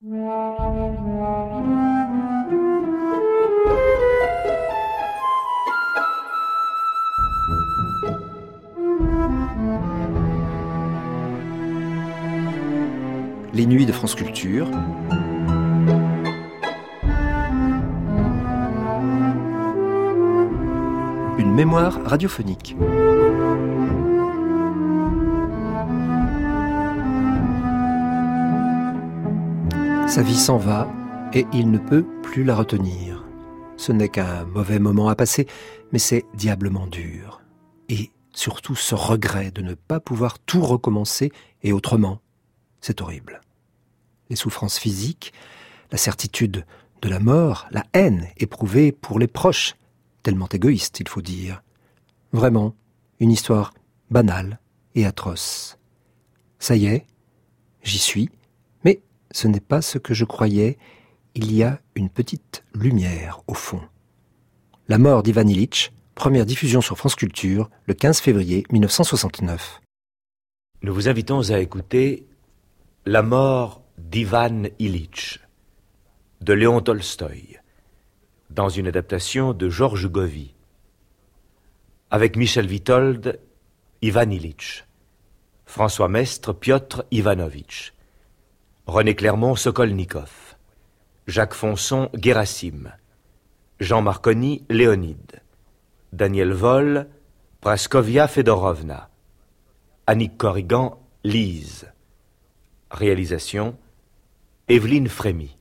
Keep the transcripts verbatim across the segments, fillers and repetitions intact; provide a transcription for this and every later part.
Les nuits de France Culture. Une mémoire radiophonique. Sa vie s'en va et il ne peut plus la retenir. Ce n'est qu'un mauvais moment à passer, mais c'est diablement dur. Et surtout ce regret de ne pas pouvoir tout recommencer et autrement. C'est horrible. Les souffrances physiques, la certitude de la mort, la haine éprouvée pour les proches, tellement égoïste, il faut dire. Vraiment, une histoire banale et atroce. Ça y est, j'y suis, mais ce n'est pas ce que je croyais. Il y a une petite lumière au fond. La mort d'Ivan Ilitch, première diffusion sur France Culture, le quinze février mille neuf cent soixante-neuf. Nous vous invitons à écouter La mort d'Ivan Ilitch, de Léon Tolstoï, dans une adaptation de Georges Govy, avec Michel Witold, Ivan Ilitch, François Mestre, Piotr Ivanovitch, René Clermont, Sokolnikov, Jacques Fonson, Gerasim, Jean Marconi, Léonide, Daniel Voll, Praskovia Fedorovna, Annick Corrigan, Lise. Réalisation, Evelyne Frémy.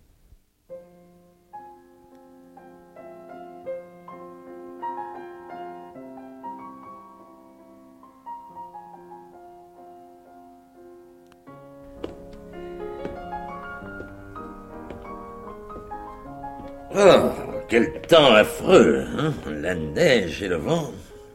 Oh, quel temps affreux, hein? La neige et le vent.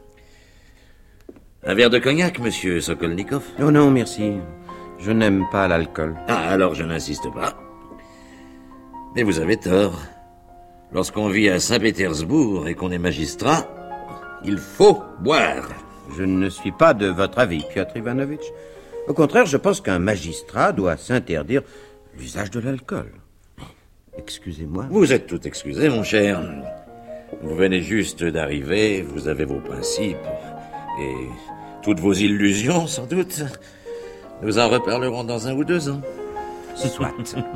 Un verre de cognac, monsieur Sokolnikov? Oh non, merci. Je n'aime pas l'alcool. Ah, alors je n'insiste pas. Mais vous avez tort. Lorsqu'on vit à Saint-Pétersbourg et qu'on est magistrat, il faut boire. Je ne suis pas de votre avis, Piotr Ivanovitch. Au contraire, je pense qu'un magistrat doit s'interdire l'usage de l'alcool. Excusez-moi. Vous êtes tout excusé, mon cher. Vous venez juste d'arriver, vous avez vos principes et toutes vos illusions, sans doute. Nous en reparlerons dans un ou deux ans. Soit.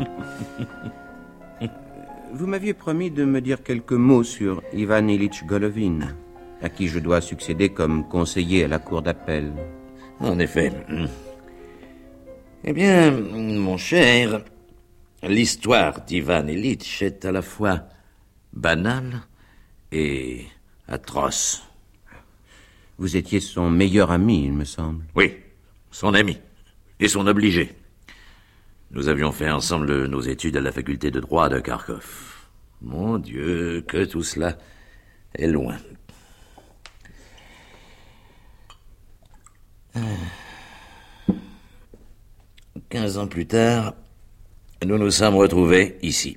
Vous m'aviez promis de me dire quelques mots sur Ivan Ilitch Golovin, à qui je dois succéder comme conseiller à la cour d'appel. En effet. Eh bien, mon cher, l'histoire d'Ivan Ilitch est à la fois banale et atroce. Vous étiez son meilleur ami, il me semble. Oui, son ami. Et son obligé. Nous avions fait ensemble nos études à la faculté de droit de Kharkov. Mon Dieu, que tout cela est loin. Quinze ans plus tard, nous nous sommes retrouvés ici.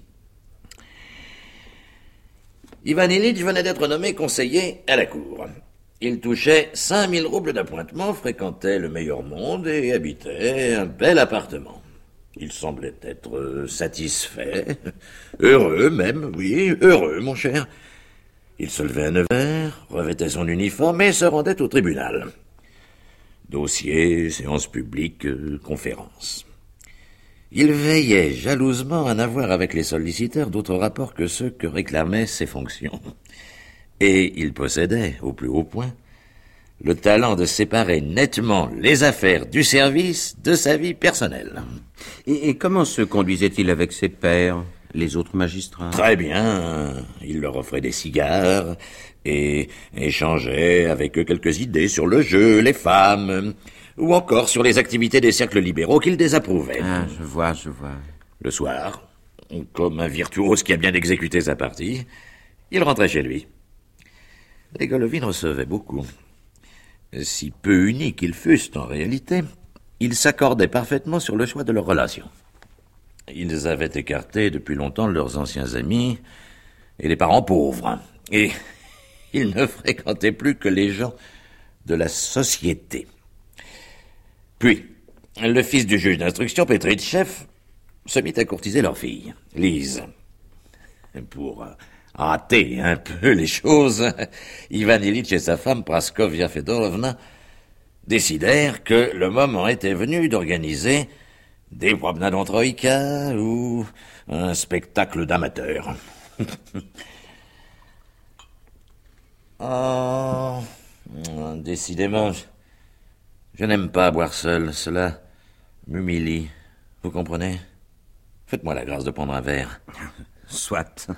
Ivan Ilitch venait d'être nommé conseiller à la cour. Il touchait cinq mille roubles d'appointement, fréquentait le meilleur monde et habitait un bel appartement. Il semblait être satisfait, heureux même, oui, heureux, mon cher. Il se levait à neuf heures, revêtait son uniforme et se rendait au tribunal. Dossiers, séances publiques, conférences. Il veillait jalousement à n'avoir avec les solliciteurs d'autres rapports que ceux que réclamaient ses fonctions. Et il possédait, au plus haut point, le talent de séparer nettement les affaires du service de sa vie personnelle. Et, et comment se conduisait-il avec ses pairs, les autres magistrats? Très bien. Il leur offrait des cigares et échangeait avec eux quelques idées sur le jeu, les femmes, ou encore sur les activités des cercles libéraux qu'il désapprouvait. Ah, je vois, je vois. Le soir, comme un virtuose qui a bien exécuté sa partie, il rentrait chez lui. Les Golovin recevaient beaucoup. Si peu unis qu'ils fussent en réalité, ils s'accordaient parfaitement sur le choix de leurs relations. Ils avaient écarté depuis longtemps leurs anciens amis et les parents pauvres. Et ils ne fréquentaient plus que les gens de la société. Puis, le fils du juge d'instruction, Petritchev, se mit à courtiser leur fille, Lise. Pour euh, hâter un peu les choses, Ivan Ilitch et sa femme, Praskovia Fedorovna, décidèrent que le moment était venu d'organiser des promenades en troïka ou un spectacle d'amateurs. Oh, décidément, je, je n'aime pas boire seul, cela m'humilie, vous comprenez? Faites-moi la grâce de prendre un verre. Soit.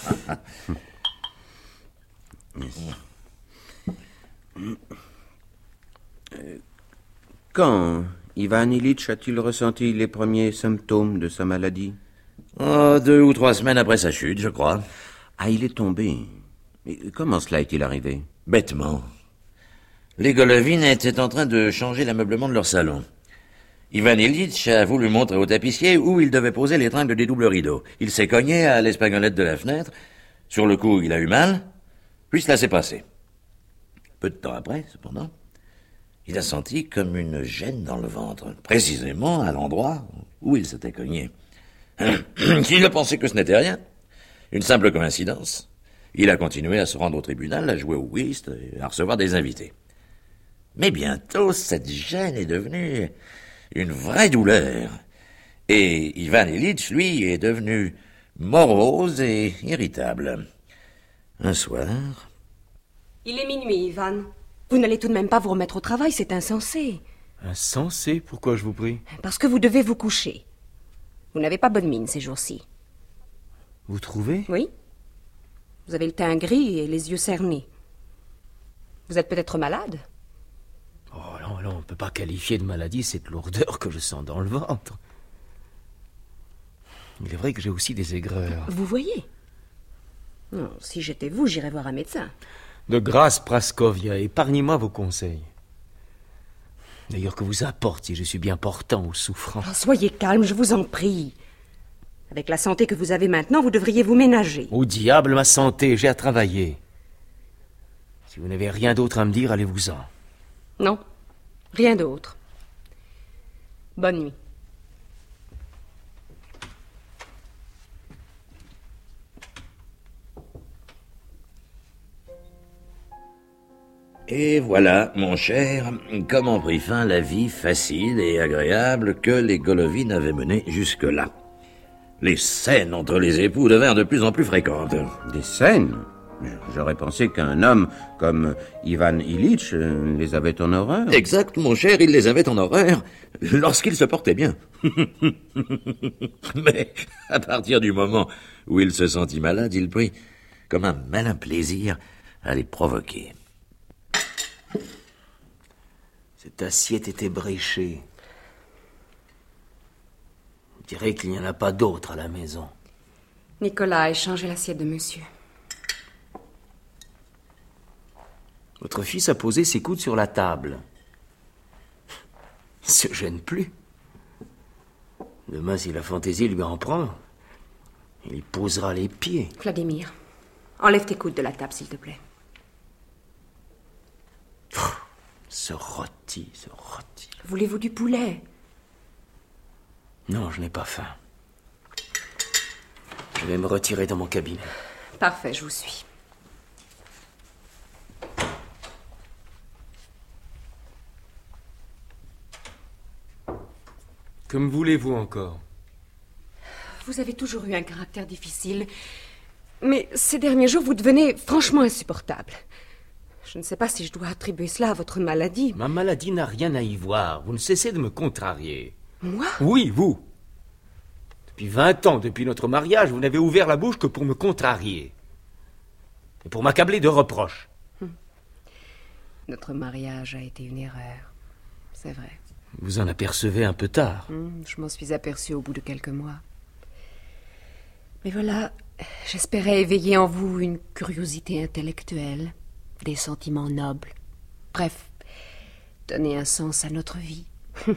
Quand Ivan Ilitch a-t-il ressenti les premiers symptômes de sa maladie? Oh, deux ou trois semaines après sa chute, je crois. Ah, il est tombé. Mais comment cela est-il arrivé? Bêtement. Les Golovine étaient en train de changer l'ameublement de leur salon. Ivan Ilitch a voulu montrer au tapissier où il devait poser les tringles des doubles rideaux. Il s'est cogné à l'espagnolette de la fenêtre. Sur le coup, il a eu mal, puis cela s'est passé. Peu de temps après, cependant, il a senti comme une gêne dans le ventre, précisément à l'endroit où il s'était cogné. Il a pensé que ce n'était rien, une simple coïncidence. Il a continué à se rendre au tribunal, à jouer au whist et à recevoir des invités. Mais bientôt, cette gêne est devenue une vraie douleur. Et Ivan Ilitch, lui, est devenu morose et irritable. Un soir... Il est minuit, Ivan. Vous n'allez tout de même pas vous remettre au travail, c'est insensé. Insensé? Pourquoi, je vous prie? Parce que vous devez vous coucher. Vous n'avez pas bonne mine ces jours-ci. Vous trouvez? Oui. Vous avez le teint gris et les yeux cernés. Vous êtes peut-être malade? Oh non, non, on ne peut pas qualifier de maladie cette lourdeur que je sens dans le ventre. Il est vrai que j'ai aussi des aigreurs. Vous voyez? Non, si j'étais vous, j'irais voir un médecin. De grâce, Praskovia, épargnez-moi vos conseils. D'ailleurs, que vous importe si je suis bien portant ou souffrant? Oh, soyez calme, je vous en prie. Avec la santé que vous avez maintenant, vous devriez vous ménager. Au diable, ma santé, j'ai à travailler. Si vous n'avez rien d'autre à me dire, allez-vous-en. Non, rien d'autre. Bonne nuit. Et voilà, mon cher, comment prit fin la vie facile et agréable que les Golovine avaient menée jusque-là. Les scènes entre les époux devinrent de plus en plus fréquentes. Des scènes? J'aurais pensé qu'un homme comme Ivan Ilitch les avait en horreur. Exact, mon cher, il les avait en horreur lorsqu'il se portait bien. Mais à partir du moment où il se sentit malade, il prit comme un malin plaisir à les provoquer. Cette assiette était bréchée. On dirait qu'il n'y en a pas d'autre à la maison. Nicolas, échangez l'assiette de monsieur. Votre fils a posé ses coudes sur la table. Il se gêne plus. Demain, si la fantaisie lui en prend, il y posera les pieds. Vladimir, enlève tes coudes de la table, s'il te plaît. Ce rôti, ce rôti. Voulez-vous du poulet? Non, je n'ai pas faim. Je vais me retirer dans mon cabinet. Parfait, je vous suis. Que me voulez-vous encore? Vous avez toujours eu un caractère difficile, mais ces derniers jours, vous devenez franchement insupportable. Je ne sais pas si je dois attribuer cela à votre maladie. Ma maladie n'a rien à y voir. Vous ne cessez de me contrarier. Moi? Oui, vous. Depuis vingt ans, depuis notre mariage, vous n'avez ouvert la bouche que pour me contrarier. Et pour m'accabler de reproches. Hum. Notre mariage a été une erreur. C'est vrai. Vous en apercevez un peu tard. Hum, je m'en suis aperçue au bout de quelques mois. Mais voilà, j'espérais éveiller en vous une curiosité intellectuelle, des sentiments nobles. Bref, donner un sens à notre vie.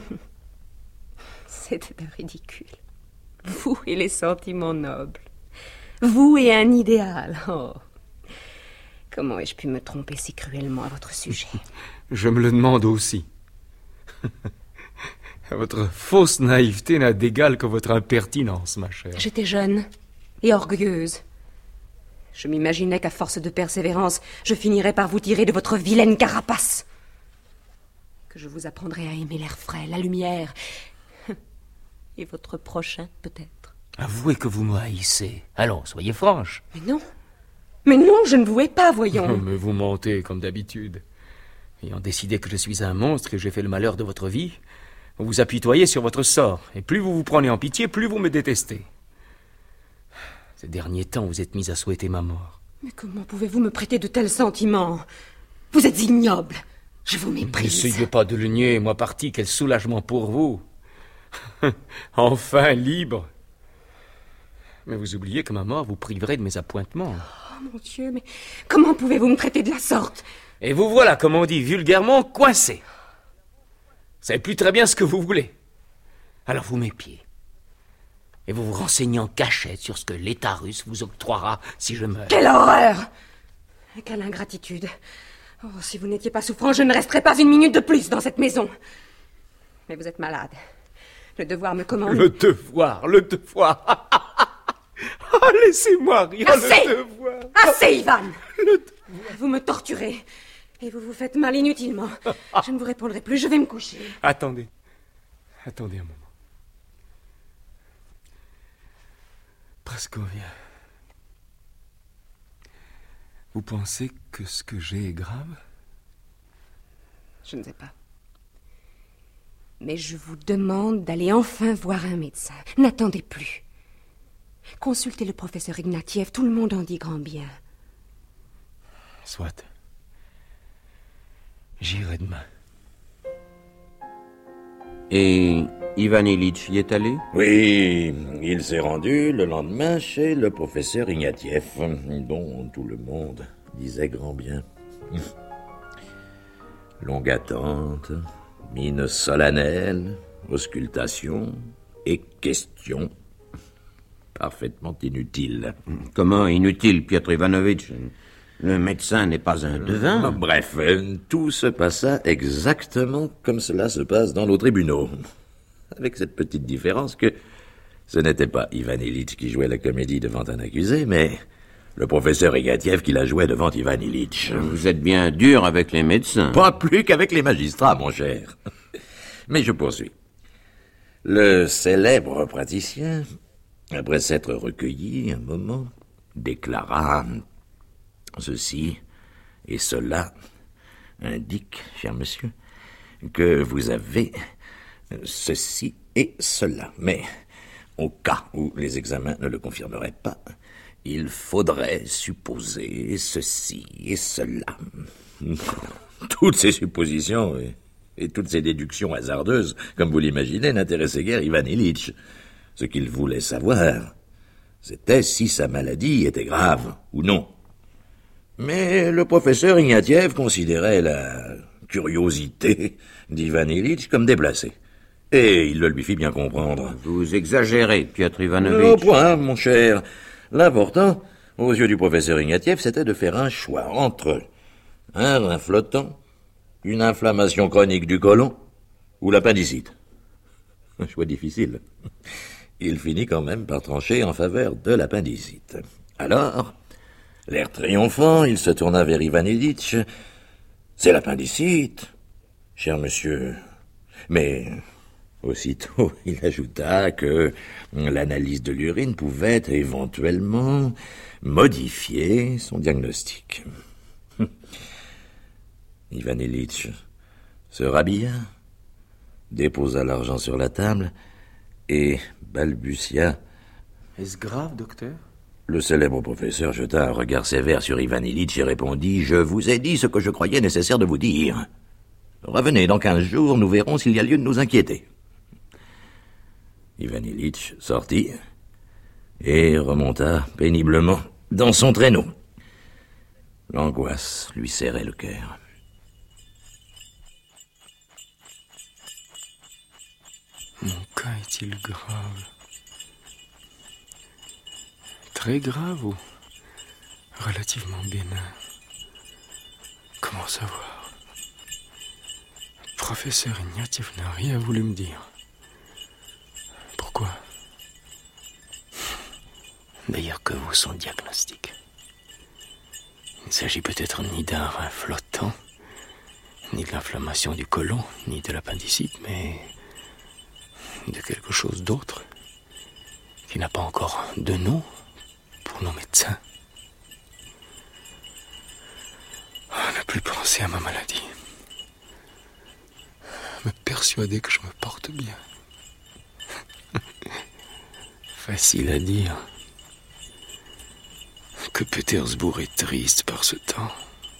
C'était un ridicule. Vous et les sentiments nobles. Vous et un idéal. Oh. Comment ai-je pu me tromper si cruellement à votre sujet? Je me le demande aussi. Votre fausse naïveté n'a d'égal que votre impertinence, ma chère. J'étais jeune et orgueilleuse. Je m'imaginais qu'à force de persévérance, je finirais par vous tirer de votre vilaine carapace. Que je vous apprendrais à aimer l'air frais, la lumière, et votre prochain, peut-être. Avouez que vous me haïssez. Allons, soyez franche. Mais non. Mais non, je ne vous hais pas, voyons. Mais vous mentez, comme d'habitude. Ayant décidé que je suis un monstre et que j'ai fait le malheur de votre vie, vous vous apitoyez sur votre sort. Et plus vous vous prenez en pitié, plus vous me détestez. Ces derniers temps, vous êtes mis à souhaiter ma mort. Mais comment pouvez-vous me prêter de tels sentiments? Vous êtes ignoble. Je vous méprise. N'essayez pas de le nier, moi parti, quel soulagement pour vous. Enfin libre. Mais vous oubliez que ma mort vous priverait de mes appointements. Oh mon Dieu, mais comment pouvez-vous me traiter de la sorte? Et vous voilà, comme on dit vulgairement, coincé. Vous savez plus très bien ce que vous voulez. Alors vous m'épiez. Et vous vous renseignez en cachette sur ce que l'État russe vous octroiera si je meurs. Quelle horreur! Quelle ingratitude! Oh, si vous n'étiez pas souffrant, je ne resterais pas une minute de plus dans cette maison. Mais vous êtes malade. Le devoir me commande... Le devoir, le devoir. Oh, laissez-moi rire. Assez! Le devoir. Assez, Ivan! Le devoir. Vous me torturez. Et vous vous faites mal inutilement. Je ne vous répondrai plus, je vais me coucher. Attendez. Attendez un moment. Praskovia. Vous pensez que ce que j'ai est grave? Je ne sais pas. Mais je vous demande d'aller enfin voir un médecin. N'attendez plus. Consultez le professeur Ignatieff, tout le monde en dit grand bien. Soit. J'irai demain. Et Ivan Ilitch y est allé? Oui, il s'est rendu le lendemain chez le professeur Ignatieff, dont tout le monde disait grand bien. Longue attente, mine solennelle, auscultation et questions parfaitement inutiles. Comment inutile, Piotr Ivanovitch? Le médecin n'est pas un devin. Bref, tout se passa exactement comme cela se passe dans nos tribunaux. Avec cette petite différence que ce n'était pas Ivan Ilitch qui jouait la comédie devant un accusé, mais le professeur Ignatieff qui la jouait devant Ivan Ilitch. Vous êtes bien dur avec les médecins. Pas plus qu'avec les magistrats, mon cher. Mais je poursuis. Le célèbre praticien, après s'être recueilli un moment, déclara... Ceci et cela indique, cher monsieur, que vous avez ceci et cela. Mais au cas où les examens ne le confirmeraient pas, il faudrait supposer ceci et cela. Toutes ces suppositions et, et toutes ces déductions hasardeuses, comme vous l'imaginez, n'intéressaient guère Ivan Ilitch. Ce qu'il voulait savoir, c'était si sa maladie était grave ou non. Mais le professeur Ignatieff considérait la curiosité d'Ivan Ilitch comme déplacée. Et il le lui fit bien comprendre. Vous exagérez, Piotr Ivanovitch. Au point, mon cher. L'important, aux yeux du professeur Ignatieff, c'était de faire un choix entre un rein flottant, une inflammation chronique du côlon ou l'appendicite. Un choix difficile. Il finit quand même par trancher en faveur de l'appendicite. Alors... L'air triomphant, il se tourna vers Ivan Ilitch. « C'est l'appendicite, cher monsieur. » Mais aussitôt, il ajouta que l'analyse de l'urine pouvait éventuellement modifier son diagnostic. Ivan Ilitch se rhabilla, déposa l'argent sur la table et balbutia. « Est-ce grave, docteur ?» Le célèbre professeur jeta un regard sévère sur Ivan Ilitch et répondit « Je vous ai dit ce que je croyais nécessaire de vous dire. Revenez dans quinze jours, nous verrons s'il y a lieu de nous inquiéter. » Ivan Ilitch sortit et remonta péniblement dans son traîneau. L'angoisse lui serrait le cœur. Mon cas est-il grave ? Très grave ou relativement bénin? Comment savoir? Le professeur Ignatieff n'a rien voulu me dire. d'ailleurs que vaut son diagnostic. Il ne s'agit peut-être ni d'un rein flottant, ni de l'inflammation du côlon, ni de l'appendicite, mais de quelque chose d'autre qui n'a pas encore de nom pour nos médecins. Ne plus penser à ma maladie. Me persuader que je me porte bien. Facile à dire. Que Pétersbourg est triste par ce temps.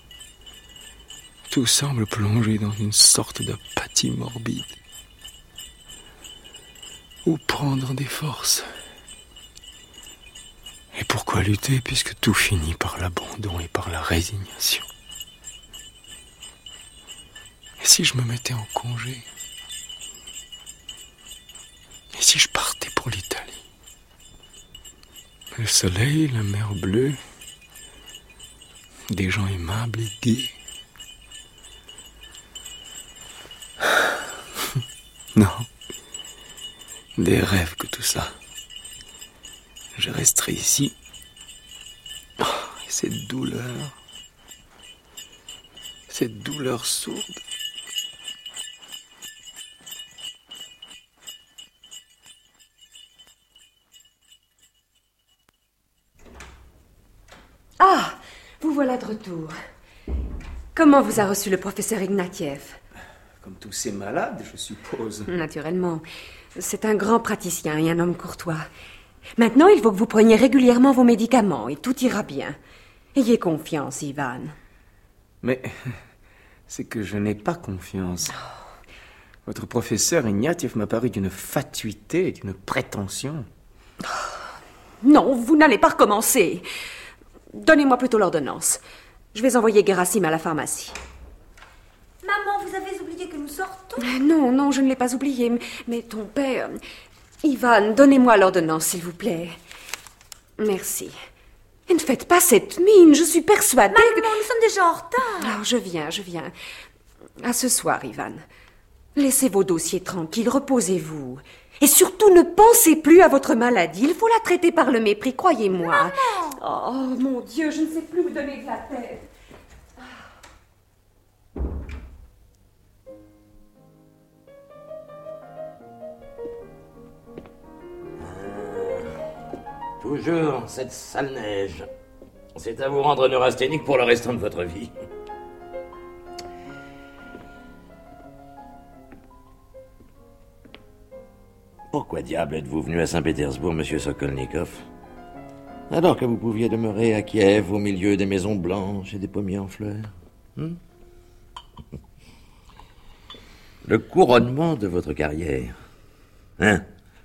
Tout semble plongé dans une sorte d'apathie morbide. Où prendre des forces? Et pourquoi lutter puisque tout finit par l'abandon et par la résignation? Et si je me mettais en congé? Et si je partais pour l'Italie? Le soleil, la mer bleue, des gens aimables et gais. Non, des rêves que tout ça. Je resterai ici. Oh, et cette douleur, cette douleur sourde. Ah, vous voilà de retour. Comment vous a reçu le professeur Ignatiev? Comme tous ces malades, je suppose. Naturellement. C'est un grand praticien et un homme courtois. Maintenant, il faut que vous preniez régulièrement vos médicaments et tout ira bien. Ayez confiance, Ivan. Mais c'est que je n'ai pas confiance. Votre professeur Ignatiev m'a paru d'une fatuité et d'une prétention. Non, vous n'allez pas recommencer. Donnez-moi plutôt l'ordonnance. Je vais envoyer Gerasim à la pharmacie. Maman, vous avez oublié que nous sortons? Non, non, je ne l'ai pas oublié. Mais ton père... Ivan, donnez-moi l'ordonnance, s'il vous plaît. Merci. Et ne faites pas cette mine, je suis persuadée Maman, que... nous sommes déjà en retard. Alors, je viens, je viens. À ce soir, Ivan. Laissez vos dossiers tranquilles, reposez-vous. Et surtout, ne pensez plus à votre maladie. Il faut la traiter par le mépris, croyez-moi. Oh, mon Dieu, je ne sais plus où donner de la tête. Toujours cette sale neige. C'est à vous rendre neurasthénique pour le restant de votre vie. Pourquoi diable êtes-vous venu à Saint-Pétersbourg, monsieur Sokolnikov? Alors que vous pouviez demeurer à Kiev, au milieu des maisons blanches et des pommiers en fleurs. Hmm? Le couronnement de votre carrière. Hein?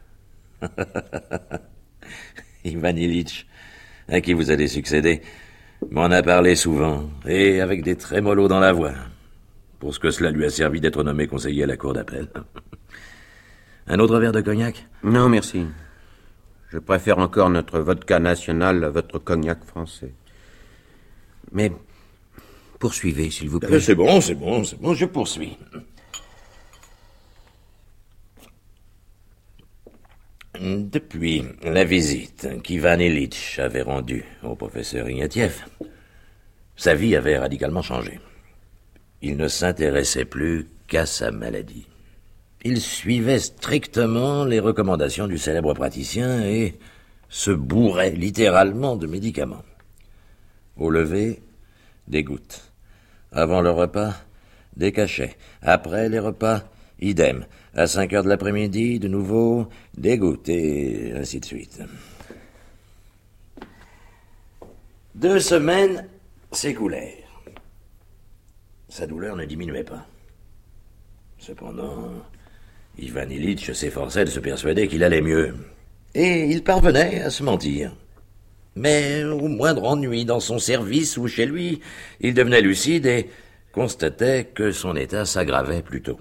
Ivan Ilitch, à qui vous allez succéder, m'en a parlé souvent, et avec des trémolos dans la voix, pour ce que cela lui a servi d'être nommé conseiller à la cour d'appel. Un autre verre de cognac? Non, merci. Je préfère encore notre vodka national à votre cognac français. Mais poursuivez, s'il vous plaît. Euh, c'est bon, c'est bon, c'est bon, je poursuis. Depuis la visite qu'Ivan Ilitch avait rendue au professeur Ignatiev, sa vie avait radicalement changé. Il ne s'intéressait plus qu'à sa maladie. Il suivait strictement les recommandations du célèbre praticien et se bourrait littéralement de médicaments. Au lever, des gouttes. Avant le repas, des cachets. Après les repas, idem. À cinq heures de l'après-midi, de nouveau, des gouttes, et ainsi de suite. Deux semaines s'écoulèrent. Sa douleur ne diminuait pas. Cependant, Ivan Ilitch s'efforçait de se persuader qu'il allait mieux. Et il parvenait à se mentir. Mais au moindre ennui dans son service ou chez lui, il devenait lucide et constatait que son état s'aggravait plutôt.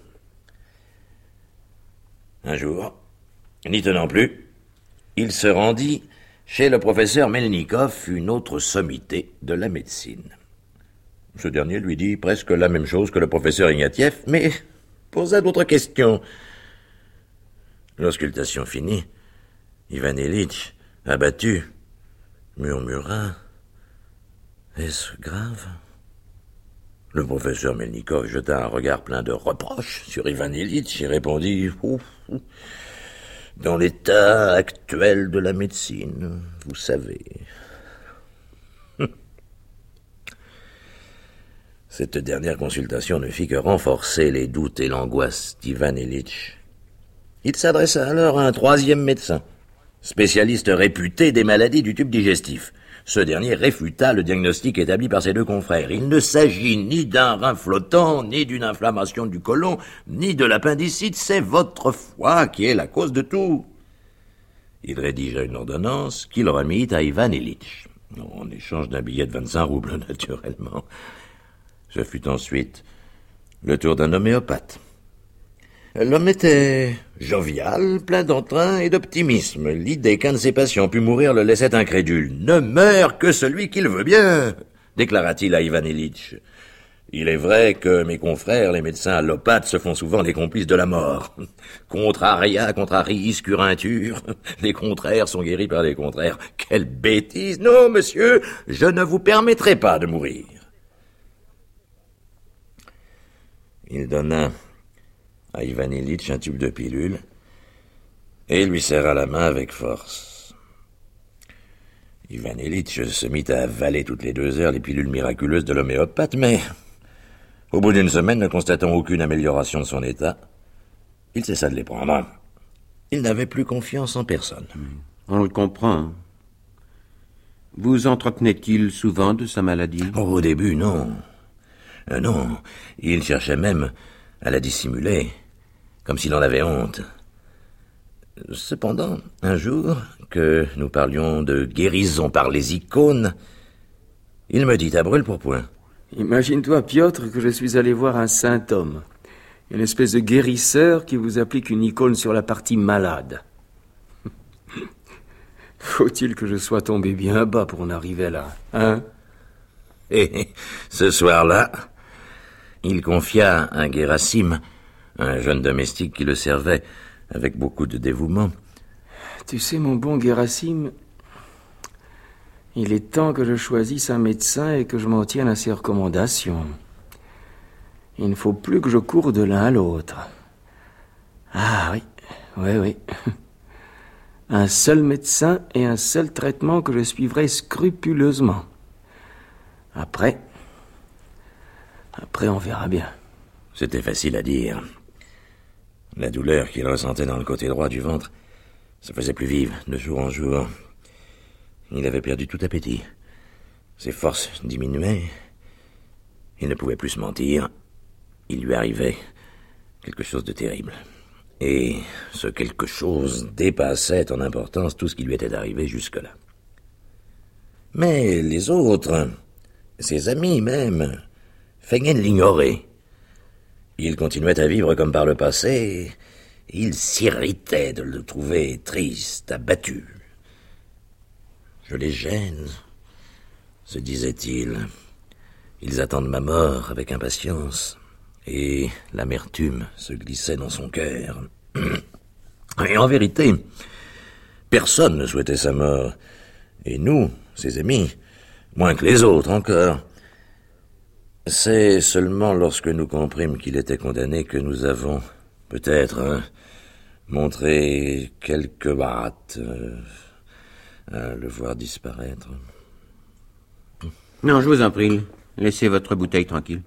Un jour, n'y tenant plus, il se rendit chez le professeur Melnikov, une autre sommité de la médecine. Ce dernier lui dit presque la même chose que le professeur Ignatiev, mais posa d'autres questions. L'auscultation finie, Ivan Ilitch, abattu, murmura. Est-ce grave? Le professeur Melnikov jeta un regard plein de reproches sur Ivan Ilitch et répondit ouf, ouf, dans l'état actuel de la médecine, vous savez. Cette dernière consultation ne fit que renforcer les doutes et l'angoisse d'Ivan Ilitch. Il s'adressa alors à un troisième médecin, spécialiste réputé des maladies du tube digestif. Ce dernier réfuta le diagnostic établi par ses deux confrères. Il ne s'agit ni d'un rein flottant, ni d'une inflammation du côlon, ni de l'appendicite, c'est votre foie qui est la cause de tout. Il rédigea une ordonnance qu'il remit à Ivan Ilitch, en échange d'un billet de vingt-cinq roubles, naturellement. Ce fut ensuite le tour d'un homéopathe. L'homme était jovial, plein d'entrain et d'optimisme. L'idée qu'un de ses patients pût mourir le laissait incrédule. « Ne meurt que celui qu'il veut bien !» déclara-t-il à Ivan Ilitch. Il est vrai que mes confrères, les médecins allopathes, se font souvent les complices de la mort. Contraria, contrariis, curuntur. Les contraires sont guéris par les contraires. Quelle bêtise! Non, monsieur, je ne vous permettrai pas de mourir. Il donna à Ivan Ilitch un tube de pilule et lui serra la main avec force. Ivan Ilitch se mit à avaler toutes les deux heures les pilules miraculeuses de l'homéopathe, mais au bout d'une semaine, ne constatant aucune amélioration de son état, il cessa de les prendre. Il n'avait plus confiance en personne. On le comprend. Vous entretenait-il souvent de sa maladie? Oh, au début, non. Euh, non, il cherchait même à la dissimuler, comme s'il en avait honte. Cependant, un jour, que nous parlions de guérison par les icônes, il me dit à brûle-pourpoint. Imagine-toi, Piotr, que je suis allé voir un saint homme, une espèce de guérisseur qui vous applique une icône sur la partie malade. Faut-il que je sois tombé bien bas pour en arriver là, hein? Et ce soir-là, il confia à Gerasim, un jeune domestique qui le servait avec beaucoup de dévouement. Tu sais, mon bon Gerasim, il est temps que je choisisse un médecin et que je m'en tienne à ses recommandations. Il ne faut plus que je coure de l'un à l'autre. Ah oui, oui, oui. Un seul médecin et un seul traitement que je suivrai scrupuleusement. Après... Après, on verra bien. C'était facile à dire. La douleur qu'il ressentait dans le côté droit du ventre se faisait plus vive de jour en jour. Il avait perdu tout appétit. Ses forces diminuaient. Il ne pouvait plus se mentir. Il lui arrivait quelque chose de terrible. Et ce quelque chose dépassait en importance tout ce qui lui était arrivé jusque-là. Mais les autres, ses amis même, feignaient de l'ignorer. Il continuait à vivre comme par le passé, et il s'irritait de le trouver triste, abattu. « Je les gêne », se disait-il. « Ils attendent ma mort avec impatience. » Et l'amertume se glissait dans son cœur. Et en vérité, personne ne souhaitait sa mort. Et nous, ses amis, moins que les autres encore. C'est seulement lorsque nous comprîmes qu'il était condamné que nous avons, peut-être, hein, montré quelques hâte euh, à le voir disparaître. Non, je vous en prie, laissez votre bouteille tranquille.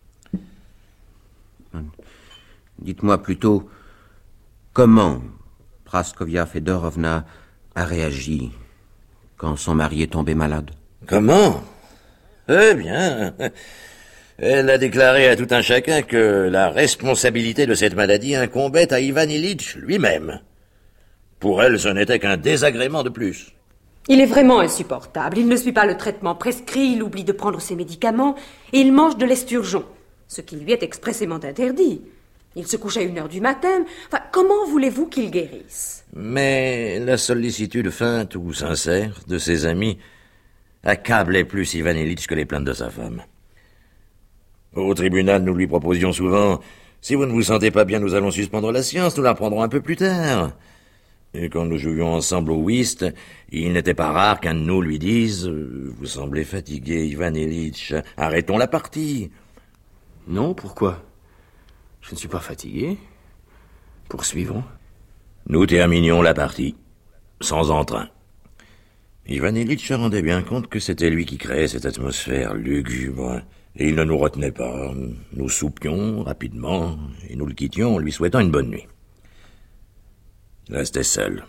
Dites-moi plutôt, comment Praskovia Fedorovna a réagi quand son mari est tombé malade? Comment? Eh bien, elle a déclaré à tout un chacun que la responsabilité de cette maladie incombait à Ivan Ilitch lui-même. Pour elle, ce n'était qu'un désagrément de plus. Il est vraiment insupportable. Il ne suit pas le traitement prescrit, il oublie de prendre ses médicaments, et il mange de l'esturgeon, ce qui lui est expressément interdit. Il se couche à une heure du matin. Enfin, comment voulez-vous qu'il guérisse? Mais la sollicitude feinte ou sincère de ses amis accablait plus Ivan Ilitch que les plaintes de sa femme. Au tribunal, nous lui proposions souvent « Si vous ne vous sentez pas bien, nous allons suspendre la séance, nous la reprendrons un peu plus tard. » Et quand nous jouions ensemble au whist, il n'était pas rare qu'un de nous lui dise « Vous semblez fatigué, Ivan Ilitch. Arrêtons la partie. » Non, pourquoi? Je ne suis pas fatigué. Poursuivons. Nous terminions la partie, sans entrain. Ivan Ilitch se rendait bien compte que c'était lui qui créait cette atmosphère lugubre, et il ne nous retenait pas. Nous soupions rapidement, et nous le quittions en lui souhaitant une bonne nuit. Il restait seul.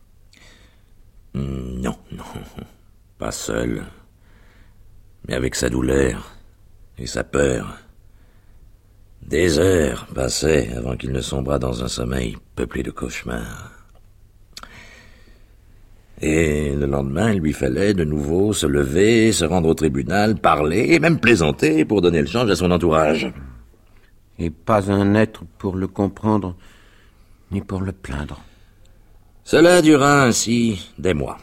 Non, non, pas seul, mais avec sa douleur et sa peur. Des heures passaient avant qu'il ne sombrât dans un sommeil peuplé de cauchemars. Et le lendemain, il lui fallait de nouveau se lever, se rendre au tribunal, parler et même plaisanter pour donner le change à son entourage. Et pas un être pour le comprendre, ni pour le plaindre. Cela dura ainsi des mois.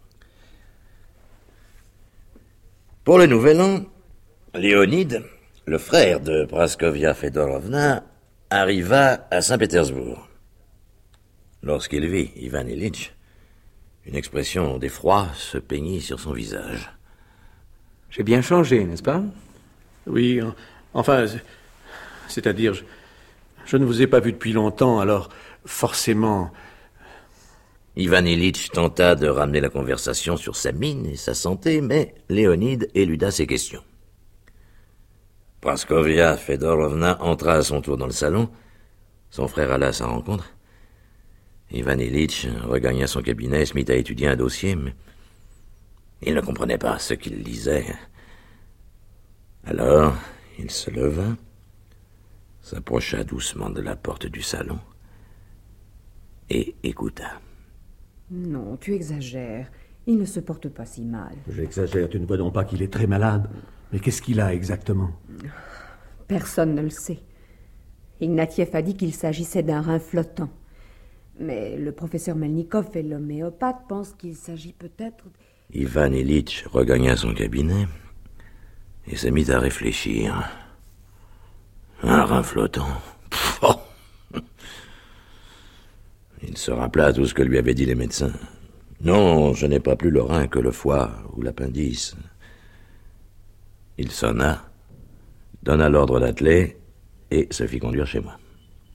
Pour le nouvel an, Léonide, le frère de Praskovia Fedorovna, arriva à Saint-Pétersbourg. Lorsqu'il vit Ivan Ilitch, une expression d'effroi se peignit sur son visage. J'ai bien changé, n'est-ce pas? Oui, enfin, c'est-à-dire, je, je ne vous ai pas vu depuis longtemps, alors forcément... Ivan Ilitch tenta de ramener la conversation sur sa mine et sa santé, mais Léonide éluda ses questions. Praskovia Fedorovna entra à son tour dans le salon. Son frère alla à sa rencontre. Ivan Ilitch regagna son cabinet et se mit à étudier un dossier, mais il ne comprenait pas ce qu'il lisait. Alors, il se leva, s'approcha doucement de la porte du salon et écouta. Non, tu exagères. Il ne se porte pas si mal. J'exagère, tu ne vois donc pas qu'il est très malade. Mais qu'est-ce qu'il a exactement? Personne ne le sait. Ignatieff a dit qu'il s'agissait d'un rein flottant. Mais le professeur Melnikov et l'homéopathe pensent qu'il s'agit peut-être... Ivan Ilitch regagna son cabinet et se mit à réfléchir. Un rein flottant. Oh. Il se rappela tout ce que lui avaient dit les médecins. Non, je n'ai pas plus le rein que le foie ou l'appendice. Il sonna, donna l'ordre d'atteler et se fit conduire chez moi.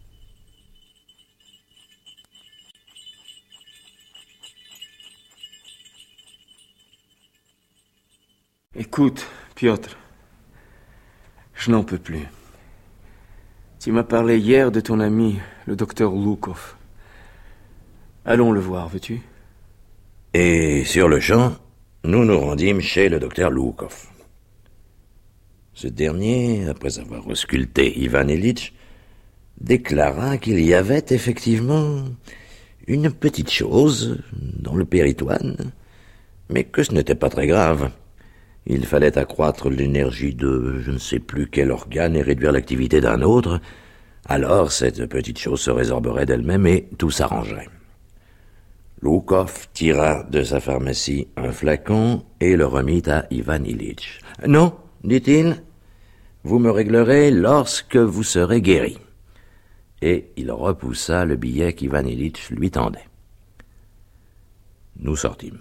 Écoute, Piotr, je n'en peux plus. Tu m'as parlé hier de ton ami, le docteur Loukov. Allons le voir, veux-tu? Et sur le champ, nous nous rendîmes chez le docteur Loukov. Ce dernier, après avoir ausculté Ivan Ilitch, déclara qu'il y avait effectivement une petite chose dans le péritoine, mais que ce n'était pas très grave. Il fallait accroître l'énergie de je ne sais plus quel organe et réduire l'activité d'un autre. Alors cette petite chose se résorberait d'elle-même et tout s'arrangerait. Loukov tira de sa pharmacie un flacon et le remit à Ivan Ilitch. « Non, dit-il, vous me réglerez lorsque vous serez guéri. » Et il repoussa le billet qu'Ivan Ilitch lui tendait. Nous sortîmes.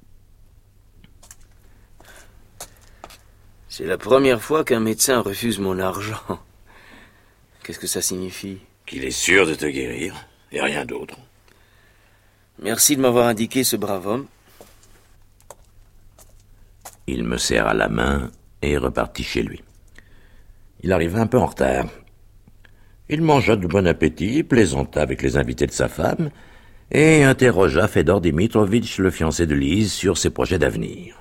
C'est la première fois qu'un médecin refuse mon argent. Qu'est-ce que ça signifie? Qu'il est sûr de te guérir, et rien d'autre. Merci de m'avoir indiqué ce brave homme. Il me serra la main et repartit chez lui. Il arriva un peu en retard. Il mangea de bon appétit, plaisanta avec les invités de sa femme, et interrogea Fedor Dimitrovitch, le fiancé de Lise, sur ses projets d'avenir.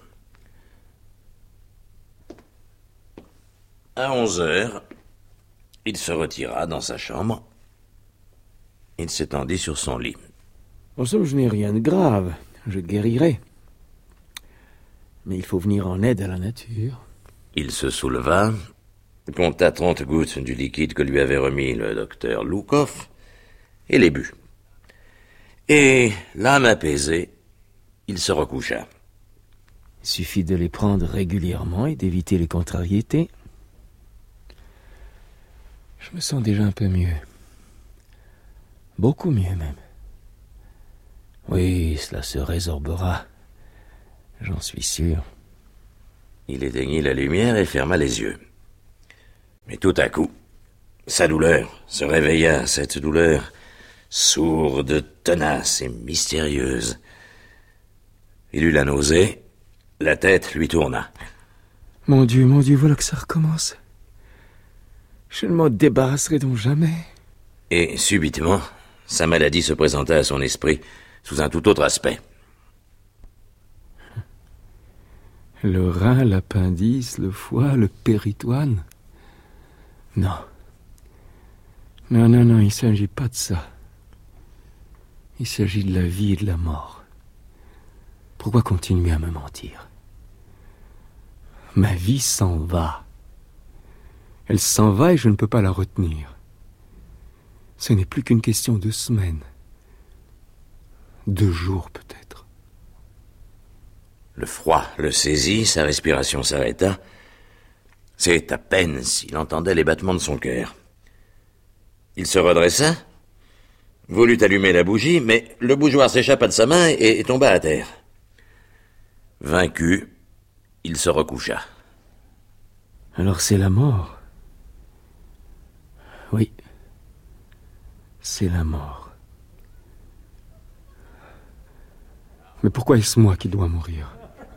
À onze heures, il se retira dans sa chambre. Il s'étendit sur son lit. En somme, je n'ai rien de grave. Je guérirai. Mais il faut venir en aide à la nature. Il se souleva, compta trente gouttes du liquide que lui avait remis le docteur Loukov, et les but. Et, l'âme apaisée, il se recoucha. Il suffit de les prendre régulièrement et d'éviter les contrariétés. Je me sens déjà un peu mieux. Beaucoup mieux, même. Oui, cela se résorbera. J'en suis sûr. Il éteignit la lumière et ferma les yeux. Mais tout à coup, sa douleur se réveilla, cette douleur sourde, tenace et mystérieuse. Il eut la nausée, la tête lui tourna. Mon Dieu, mon Dieu, voilà que ça recommence. Je ne m'en débarrasserai donc jamais. Et subitement, sa maladie se présenta à son esprit sous un tout autre aspect. Le rein, l'appendice, le foie, le péritoine. Non. Non, non, non, il ne s'agit pas de ça. Il s'agit de la vie et de la mort. Pourquoi continuer à me mentir? Ma vie s'en va. Elle s'en va et je ne peux pas la retenir. Ce n'est plus qu'une question de semaines. De jours, peut-être. Le froid le saisit, sa respiration s'arrêta. C'est à peine s'il entendait les battements de son cœur. Il se redressa, voulut allumer la bougie, mais le bougeoir s'échappa de sa main et, et tomba à terre. Vaincu, il se recoucha. Alors c'est la mort. Oui, c'est la mort. Mais pourquoi est-ce moi qui dois mourir?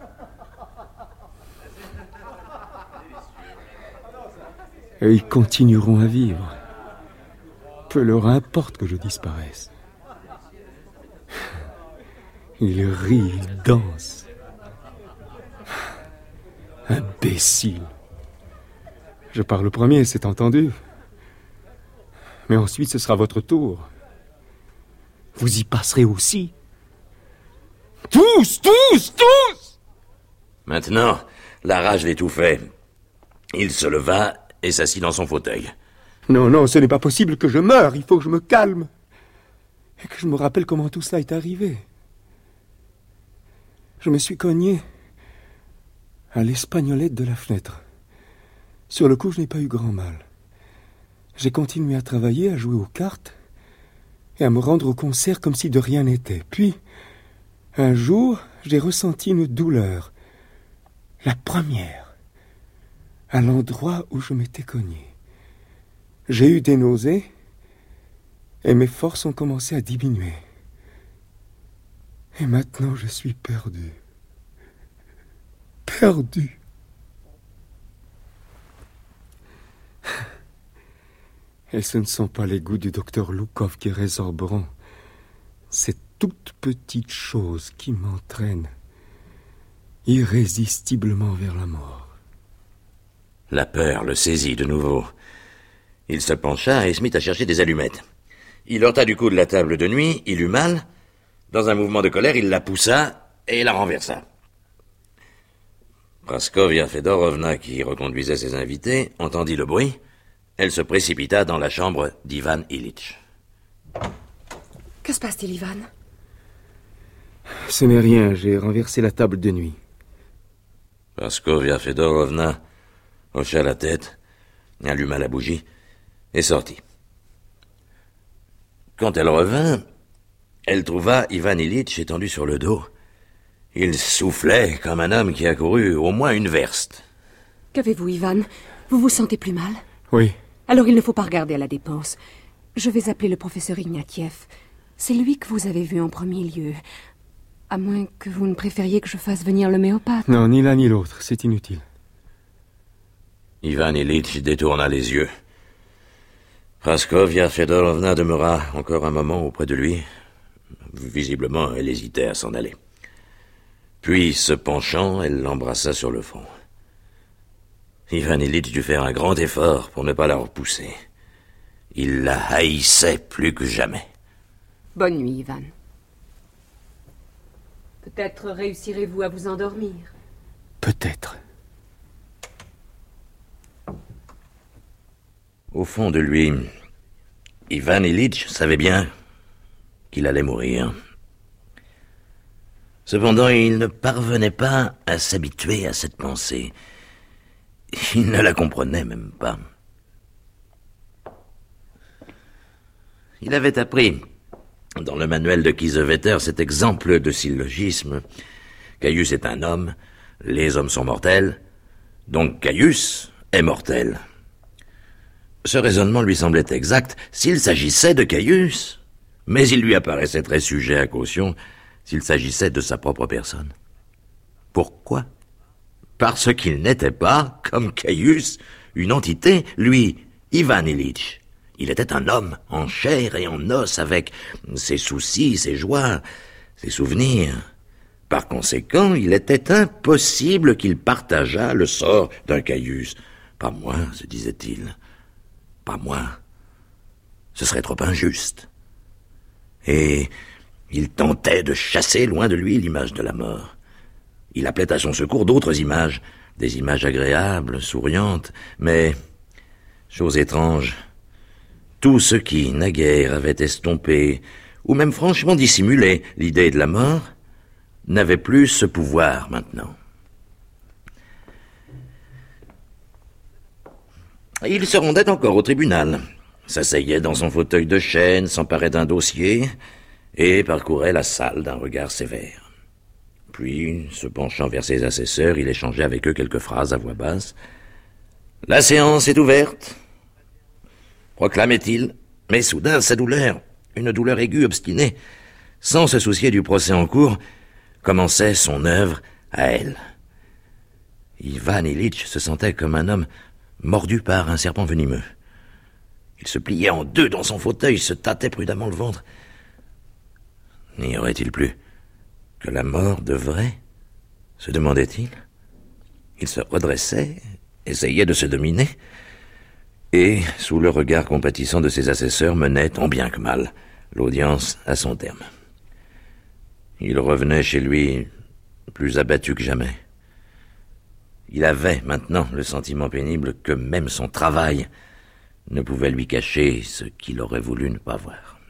Et ils continueront à vivre. Peu leur importe que je disparaisse. Ils rient, ils dansent. Imbécile. Je pars le premier, c'est entendu. Mais ensuite, ce sera votre tour. Vous y passerez aussi. Tous, tous, tous! Maintenant, la rage l'étouffait. Il se leva et s'assit dans son fauteuil. Non, non, ce n'est pas possible que je meure. Il faut que je me calme. Et que je me rappelle comment tout cela est arrivé. Je me suis cogné à l'espagnolette de la fenêtre. Sur le coup, je n'ai pas eu grand mal. J'ai continué à travailler, à jouer aux cartes et à me rendre au concert comme si de rien n'était. Puis, un jour, j'ai ressenti une douleur. La première, à l'endroit où je m'étais cogné. J'ai eu des nausées et mes forces ont commencé à diminuer. Et maintenant, je suis perdu. Perdu. Et ce ne sont pas les goûts du docteur Loukov qui résorberont. C'est toute petite chose qui m'entraîne irrésistiblement vers la mort. La peur le saisit de nouveau. Il se pencha et se mit à chercher des allumettes. Il heurta du coup de la table de nuit, il eut mal. Dans un mouvement de colère, il la poussa et la renversa. Praskovia Fedorovna, qui reconduisait ses invités, entendit le bruit. Elle se précipita dans la chambre d'Ivan Ilitch. Que se passe-t-il, Ivan? Ce n'est rien, j'ai renversé la table de nuit. Praskovia Fedorovna hocha la tête, alluma la bougie et sortit. Quand elle revint, elle trouva Ivan Ilitch étendu sur le dos. Il soufflait comme un homme qui a couru au moins une verste. Qu'avez-vous, Ivan? Vous vous sentez plus mal? Oui. Alors il ne faut pas regarder à la dépense. Je vais appeler le professeur Ignatieff. C'est lui que vous avez vu en premier lieu. À moins que vous ne préfériez que je fasse venir l'homéopathe. Non, ni l'un ni l'autre, c'est inutile. Ivan Ilitch détourna les yeux. Praskovia Fedorovna demeura encore un moment auprès de lui. Visiblement, elle hésitait à s'en aller. Puis, se penchant, elle l'embrassa sur le front. Ivan Ilitch dut faire un grand effort pour ne pas la repousser. Il la haïssait plus que jamais. Bonne nuit, Ivan. Peut-être réussirez-vous à vous endormir. Peut-être. Au fond de lui, Ivan Ilitch savait bien qu'il allait mourir. Cependant, il ne parvenait pas à s'habituer à cette pensée. Il ne la comprenait même pas. Il avait appris Dans le manuel de Kiesewetter, cet exemple de syllogisme. Caius est un homme, les hommes sont mortels, donc Caius est mortel. Ce raisonnement lui semblait exact s'il s'agissait de Caius, mais il lui apparaissait très sujet à caution s'il s'agissait de sa propre personne. Pourquoi ? Parce qu'il n'était pas, comme Caius, une entité, lui, Ivan Ilitch. Il était un homme en chair et en os avec ses soucis, ses joies, ses souvenirs. Par conséquent, il était impossible qu'il partageât le sort d'un Caius. Pas moi, se disait-il. Pas moi. Ce serait trop injuste. Et il tentait de chasser loin de lui l'image de la mort. Il appelait à son secours d'autres images, des images agréables, souriantes, mais, chose étrange, tous ceux qui, naguère, avaient estompé, ou même franchement dissimulé l'idée de la mort, n'avaient plus ce pouvoir maintenant. Il se rendait encore au tribunal, s'asseyait dans son fauteuil de chêne, s'emparait d'un dossier et parcourait la salle d'un regard sévère. Puis, se penchant vers ses assesseurs, il échangeait avec eux quelques phrases à voix basse. « La séance est ouverte !» proclamait-il, mais soudain sa douleur, une douleur aiguë obstinée, sans se soucier du procès en cours, commençait son œuvre à elle. Ivan Ilitch se sentait comme un homme mordu par un serpent venimeux. Il se pliait en deux dans son fauteuil, se tâtait prudemment le ventre. N'y aurait-il plus que la mort de vrai, se demandait-il. Il se redressait, essayait de se dominer, et, sous le regard compatissant de ses assesseurs, menait, tant bien que mal, l'audience à son terme. Il revenait chez lui plus abattu que jamais. Il avait maintenant le sentiment pénible que même son travail ne pouvait lui cacher ce qu'il aurait voulu ne pas voir.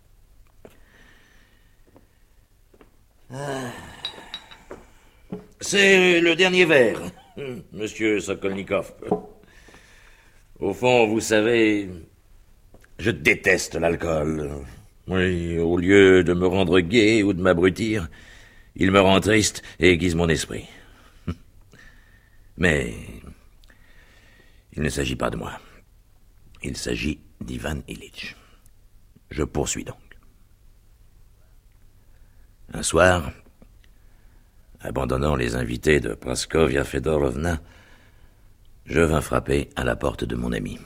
Ah. C'est le dernier verre, monsieur Sokolnikov. Au fond, vous savez, je déteste l'alcool. Oui, au lieu de me rendre gai ou de m'abrutir, il me rend triste et aiguise mon esprit. Mais il ne s'agit pas de moi. Il s'agit d'Ivan Ilitch. Je poursuis donc. Un soir, abandonnant les invités de Praskovia Fedorovna, je vins frapper à la porte de mon ami.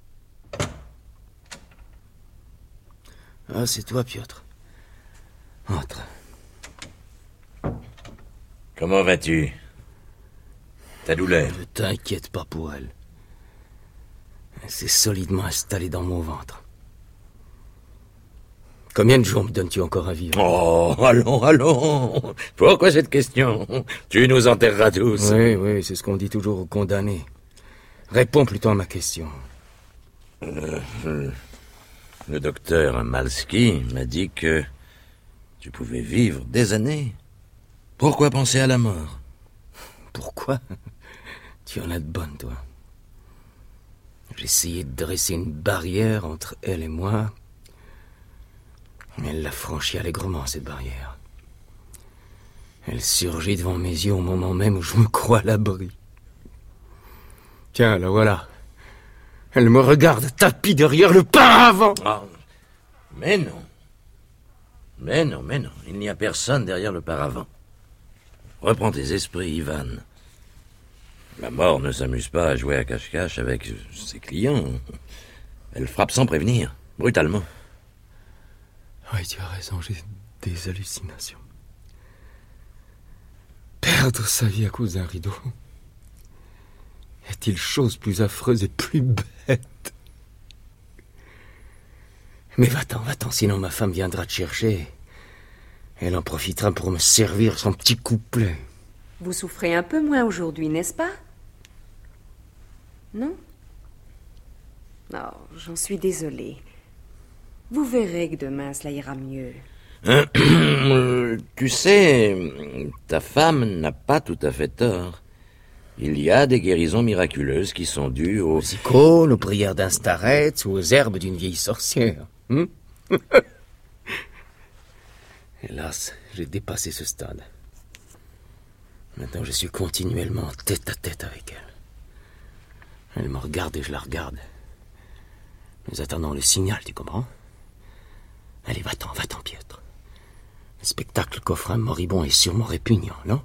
Ah, c'est toi, Piotr. Entre. Comment vas-tu? Ta douleur? Ne t'inquiète pas pour elle. Elle s'est solidement installée dans mon ventre. Combien de jours me donnes-tu encore à vivre? Oh, allons, allons. Pourquoi cette question? Tu nous enterreras tous. Oui, oui, c'est ce qu'on dit toujours aux condamnés. Réponds plutôt à ma question. Euh, euh, le docteur Malski m'a dit que tu pouvais vivre des années. Pourquoi penser à la mort? Pourquoi? Tu en as de bonnes, toi. J'ai essayé de dresser une barrière entre elle et moi, mais elle l'a franchie allègrement, cette barrière. Elle surgit devant mes yeux au moment même où je me crois à l'abri. Tiens, la voilà. Elle me regarde tapis derrière le paravent. Ah, mais non. Mais non, mais non. Il n'y a personne derrière le paravent. Reprends tes esprits, Ivan. La mort ne s'amuse pas à jouer à cache-cache avec ses clients. Elle frappe sans prévenir, brutalement. Oui, tu as raison, j'ai des hallucinations. Perdre sa vie à cause d'un rideau. Y a-t-il chose plus affreuse et plus bête? Mais va-t'en, va-t'en, sinon ma femme viendra te chercher. Elle en profitera pour me servir son petit couplet. Vous souffrez un peu moins aujourd'hui, n'est-ce pas? Non? Oh, j'en suis désolée. Vous verrez que demain, cela ira mieux. Euh, tu sais, ta femme n'a pas tout à fait tort. Il y a des guérisons miraculeuses qui sont dues aux... Aux icônes, aux prières d'un starets ou aux herbes d'une vieille sorcière. Hum? Hélas, j'ai dépassé ce stade. Maintenant, je suis continuellement tête à tête avec elle. Elle me regarde et je la regarde. Nous attendons le signal, tu comprends? Allez, va-t'en, va-t'en, Pietro. Le spectacle qu'offre un moribond est sûrement répugnant, non?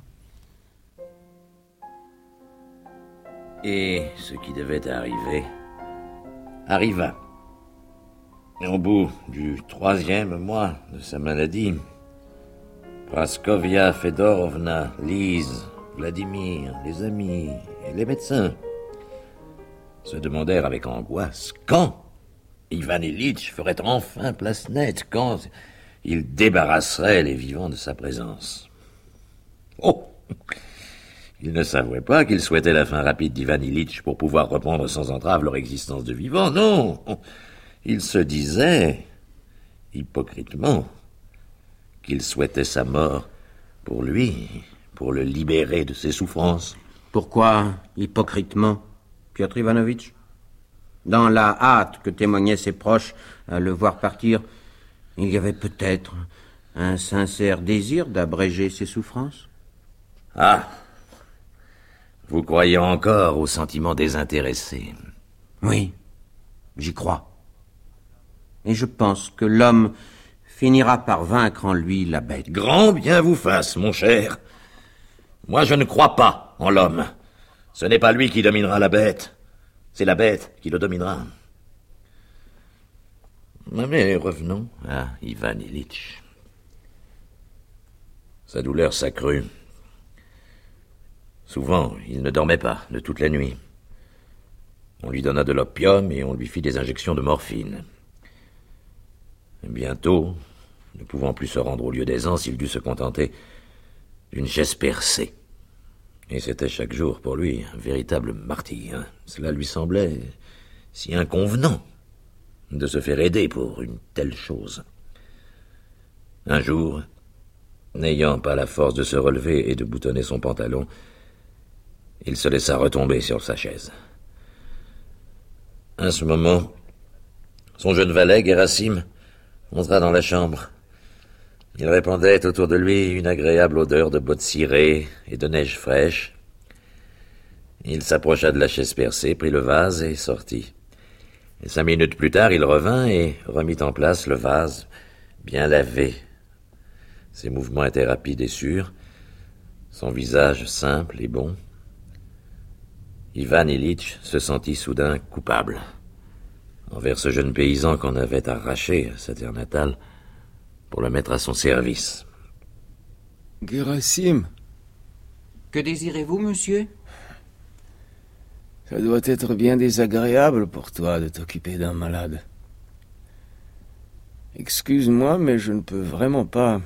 Et ce qui devait arriver arriva. Au bout du troisième mois de sa maladie, Praskovia Fedorovna, Lise, Vladimir, les amis et les médecins se demandèrent avec angoisse quand Ivan Ilitch ferait enfin place nette, quand il débarrasserait les vivants de sa présence. Oh! Ils ne savaient pas qu'ils souhaitaient la fin rapide d'Ivan Ilitch pour pouvoir reprendre sans entrave leur existence de vivants, non! Ils se disaient, hypocritement, qu'ils souhaitaient sa mort pour lui, pour le libérer de ses souffrances. Pourquoi, hypocritement, Piotr Ivanovitch? Dans la hâte que témoignaient ses proches à le voir partir, il y avait peut-être un sincère désir d'abréger ses souffrances. Ah! Vous croyez encore aux sentiments désintéressés? Oui, j'y crois. Et je pense que l'homme finira par vaincre en lui la bête. Grand bien vous fasse, mon cher. Moi, je ne crois pas en l'homme. Ce n'est pas lui qui dominera la bête. C'est la bête qui le dominera. Mais revenons à Ivan Ilitch. Sa douleur s'accrut. Souvent, il ne dormait pas de toute la nuit. On lui donna de l'opium et on lui fit des injections de morphine. Et bientôt, ne pouvant plus se rendre au lieu d'aisance, il dut se contenter d'une chaise percée. Et c'était chaque jour pour lui un véritable martyre. Cela lui semblait si inconvenant de se faire aider pour une telle chose. Un jour, n'ayant pas la force de se relever et de boutonner son pantalon, il se laissa retomber sur sa chaise. À ce moment, son jeune valet, Gerasim, entra dans la chambre. Il répandait autour de lui une agréable odeur de bottes cirées et de neige fraîche. Il s'approcha de la chaise percée, prit le vase et sortit. Et cinq minutes plus tard, il revint et remit en place le vase, bien lavé. Ses mouvements étaient rapides et sûrs, son visage simple et bon. Ivan Ilitch se sentit soudain coupable envers ce jeune paysan qu'on avait arraché à sa terre natale pour le mettre à son service. Gerasim. Que désirez-vous, monsieur? Ça doit être bien désagréable pour toi de t'occuper d'un malade. Excuse-moi, mais je ne peux vraiment pas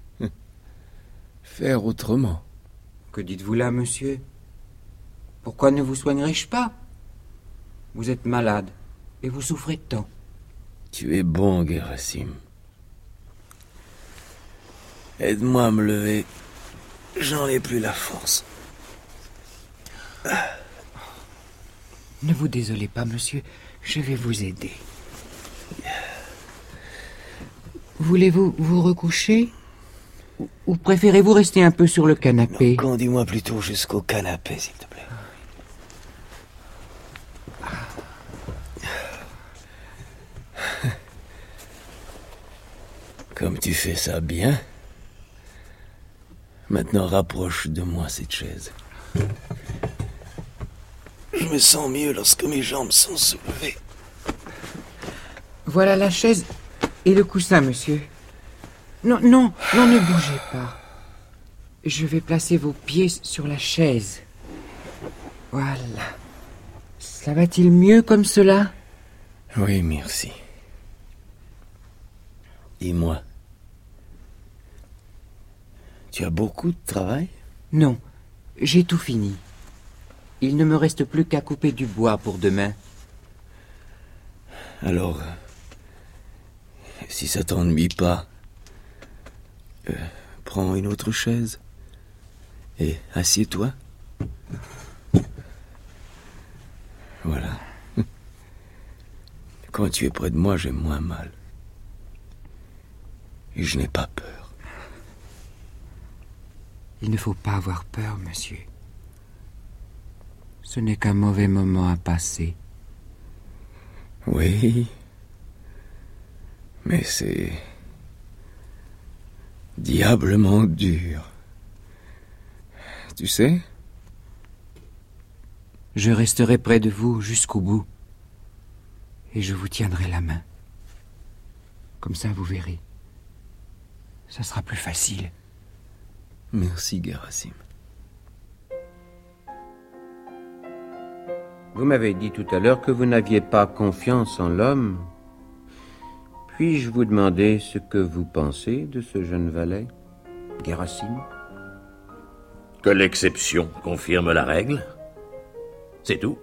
faire autrement. Que dites-vous là, monsieur? Pourquoi ne vous soignerais-je pas? Vous êtes malade et vous souffrez tant. Tu es bon, Gerasim. Aide-moi à me lever. J'en ai plus la force. Ne vous désolez pas, monsieur. Je vais vous aider. Voulez-vous vous recoucher? Ou, ou préférez-vous rester un peu sur le canapé? Conduis-moi plutôt jusqu'au canapé, s'il te plaît. Comme tu fais ça bien, maintenant rapproche de moi cette chaise. Je me sens mieux lorsque mes jambes sont soulevées. Voilà la chaise et le coussin, monsieur. Non, non, non, ne bougez pas. Je vais placer vos pieds sur la chaise. Voilà. Ça va-t-il mieux comme cela? Oui, merci. Dis-moi, tu as beaucoup de travail? Non, j'ai tout fini. Il ne me reste plus qu'à couper du bois pour demain. Alors, si ça t'ennuie pas, euh, prends une autre chaise et assieds-toi. Voilà. Quand tu es près de moi, j'ai moins mal. Et je n'ai pas peur. Il ne faut pas avoir peur, monsieur. Ce n'est qu'un mauvais moment à passer. Oui, mais c'est diablement dur. Tu sais? Je resterai près de vous jusqu'au bout. Et je vous tiendrai la main. Comme ça, vous verrez. Ça sera plus facile. Merci, Gerasim. Vous m'avez dit tout à l'heure que vous n'aviez pas confiance en l'homme. Puis-je vous demander ce que vous pensez de ce jeune valet, Gerasim? Que l'exception confirme la règle. C'est tout.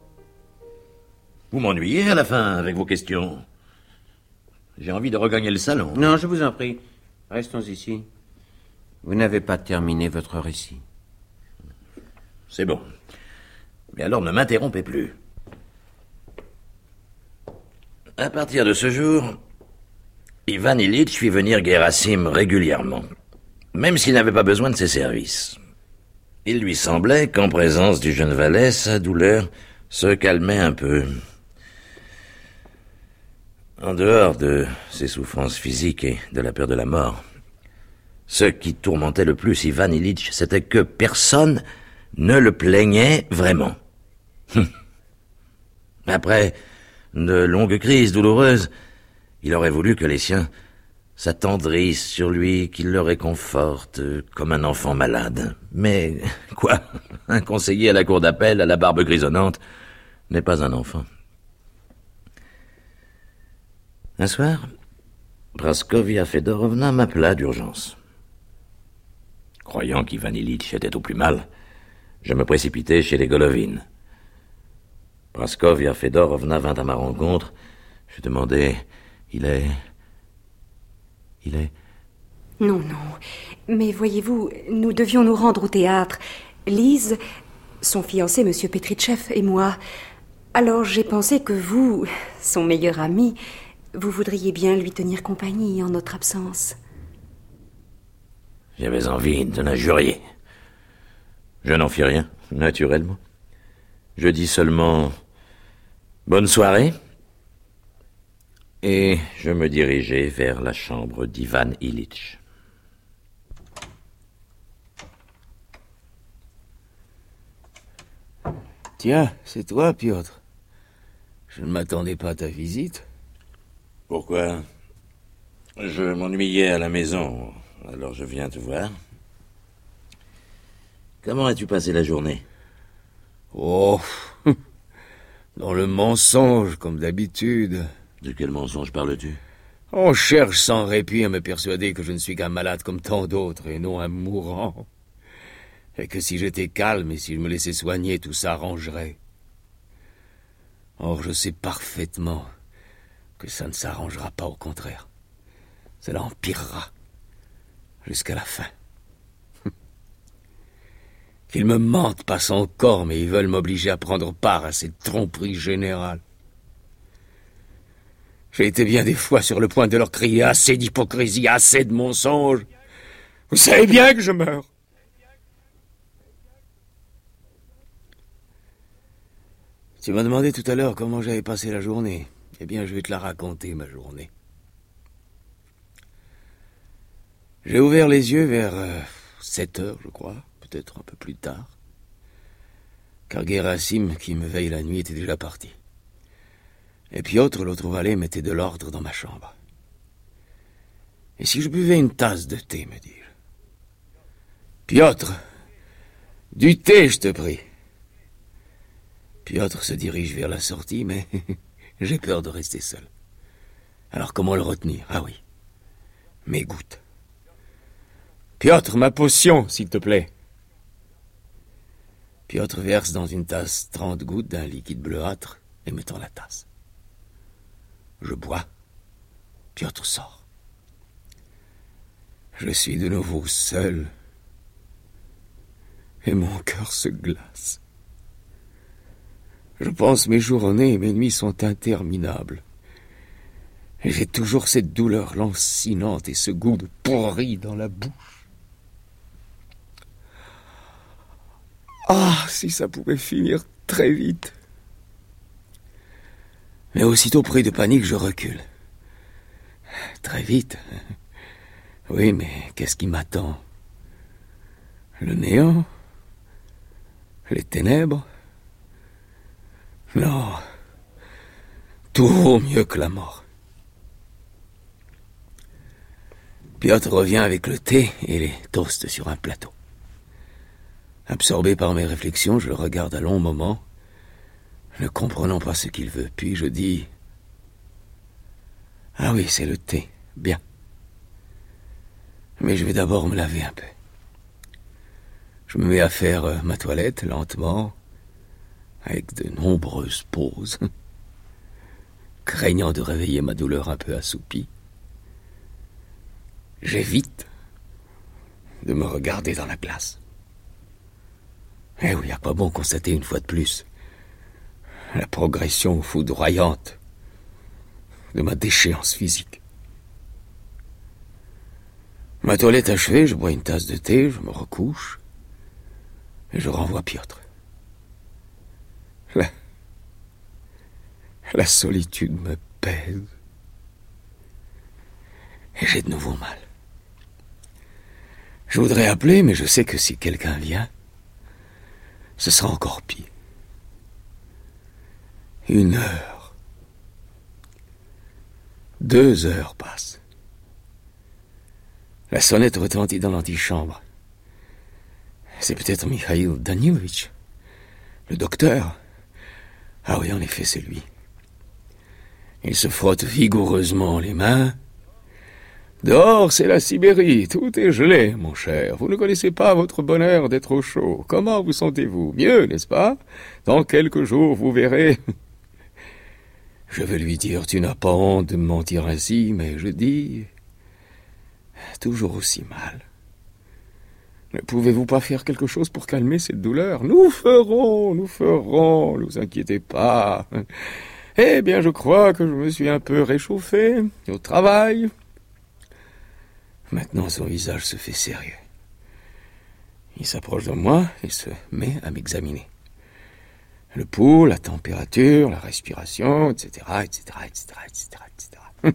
Vous m'ennuyez à la fin avec vos questions. J'ai envie de regagner le salon. Non, je vous en prie. Restons ici. Vous n'avez pas terminé votre récit. C'est bon. Mais alors ne m'interrompez plus. À partir de ce jour, Ivan Ilitch fit venir Gerasim régulièrement, même s'il n'avait pas besoin de ses services. Il lui semblait qu'en présence du jeune valet, sa douleur se calmait un peu. En dehors de ses souffrances physiques et de la peur de la mort, ce qui tourmentait le plus Ivan Ilitch, c'était que personne ne le plaignait vraiment. Après de longues crises douloureuses, il aurait voulu que les siens s'attendrissent sur lui, qu'il le réconforte comme un enfant malade. Mais quoi? Un conseiller à la cour d'appel, à la barbe grisonnante, n'est pas un enfant. Un soir, Praskovia Fedorovna m'appela d'urgence. Croyant qu'Ivan Ilitch était au plus mal, je me précipitai chez les Golovin. Praskovia Fedorovna vint à ma rencontre. Je demandai, il est... Il est... Non, non. Mais voyez-vous, nous devions nous rendre au théâtre. Lise, son fiancé, Monsieur Petritchev, et moi. Alors j'ai pensé que vous, son meilleur ami, vous voudriez bien lui tenir compagnie en notre absence. J'avais envie de l'injurier. Je n'en fis rien, naturellement. Je dis seulement « Bonne soirée » et je me dirigeai vers la chambre d'Ivan Ilitch. Tiens, c'est toi, Piotr. Je ne m'attendais pas à ta visite. Pourquoi? Je m'ennuyais à la maison, alors je viens te voir. Comment as-tu passé la journée? Oh, dans le mensonge, comme d'habitude. De quel mensonge parles-tu? On cherche sans répit à me persuader que je ne suis qu'un malade comme tant d'autres et non un mourant. Et que si j'étais calme et si je me laissais soigner, tout s'arrangerait. Or, je sais parfaitement que ça ne s'arrangera pas, au contraire. Cela empirera jusqu'à la fin. Qu'ils me mentent passe encore, mais ils veulent m'obliger à prendre part à cette tromperie générale. J'ai été bien des fois sur le point de leur crier assez d'hypocrisie, assez de mensonges. Vous savez bien que je meurs. Tu m'as demandé tout à l'heure comment j'avais passé la journée. Eh bien, je vais te la raconter, ma journée. J'ai ouvert les yeux vers euh, sept heures, je crois, peut-être un peu plus tard, car Gerasim, qui me veille la nuit, était déjà parti. Et Piotr, l'autre valet, mettait de l'ordre dans ma chambre. Et si je buvais une tasse de thé, me dis-je. Piotr, du thé, je te prie. Piotr se dirige vers la sortie, mais j'ai peur de rester seul. Alors comment le retenir? Ah oui, mes gouttes. Piotr, ma potion, s'il te plaît. Piotr verse dans une tasse trente gouttes d'un liquide bleuâtre et me tend la tasse. Je bois. Piotr sort. Je suis de nouveau seul. Et mon cœur se glace. Je pense mes journées et mes nuits sont interminables. Et j'ai toujours cette douleur lancinante et ce goût de pourri dans la bouche. si ça pouvait finir très vite. Mais aussitôt pris de panique, je recule. Très vite. Oui, mais qu'est-ce qui m'attend? Le néant? Les ténèbres? Non. Tout vaut mieux que la mort. Piotr revient avec le thé et les toasts sur un plateau. Absorbé par mes réflexions, je le regarde un long moment, ne comprenant pas ce qu'il veut. Puis je dis... Ah oui, c'est le thé. Bien. Mais je vais d'abord me laver un peu. Je me mets à faire euh, ma toilette lentement, avec de nombreuses pauses, craignant de réveiller ma douleur un peu assoupie. J'évite de me regarder dans la glace. Eh oui, à quoi bon constater une fois de plus la progression foudroyante de ma déchéance physique. Ma toilette achevée, je bois une tasse de thé, je me recouche et je renvoie Piotr. La, la solitude me pèse et j'ai de nouveau mal. Je voudrais appeler, mais je sais que si quelqu'un vient, ce sera encore pire. Une heure. Deux heures passent. La sonnette retentit dans l'antichambre. C'est peut-être Mikhail Danilovitch, le docteur. Ah oui, en effet, c'est lui. Il se frotte vigoureusement les mains. Dehors, c'est la Sibérie, tout est gelé, mon cher. Vous ne connaissez pas votre bonheur d'être au chaud. Comment vous sentez-vous? Mieux, n'est-ce pas? Dans quelques jours, vous verrez. Je veux lui dire, tu n'as pas honte de me mentir ainsi, mais je dis... toujours aussi mal. Ne pouvez-vous pas faire quelque chose pour calmer cette douleur? Nous ferons, nous ferons, ne vous inquiétez pas. Eh bien, je crois que je me suis un peu réchauffé au travail. Maintenant, son visage se fait sérieux. Il s'approche de moi et se met à m'examiner. Le pouls, la température, la respiration, et cetera, et cetera, et cetera, et cetera, et cetera.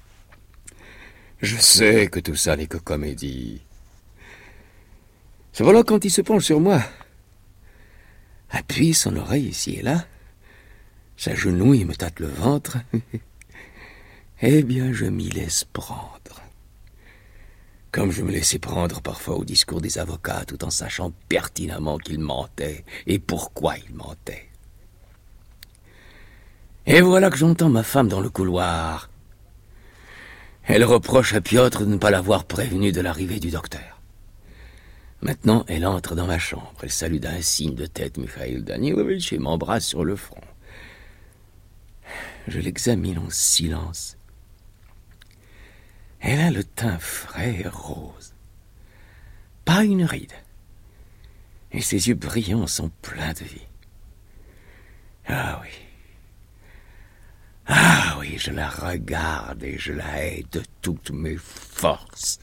Je sais que tout ça n'est que comédie. Cependant, quand il se penche sur moi, appuie son oreille ici et là, s'agenouille et me tâte le ventre, eh bien, je m'y laisse prendre. Comme je me laissais prendre parfois au discours des avocats, tout en sachant pertinemment qu'ils mentaient, et pourquoi ils mentaient. Et voilà que j'entends ma femme dans le couloir. Elle reproche à Piotr de ne pas l'avoir prévenu de l'arrivée du docteur. Maintenant, elle entre dans ma chambre. Elle salue d'un signe de tête Mikhail Danilovitch et m'embrasse sur le front. Je l'examine en silence. Elle a le teint frais et rose. Pas une ride. Et ses yeux brillants sont pleins de vie. Ah oui. Ah oui, je la regarde et je la hais de toutes mes forces.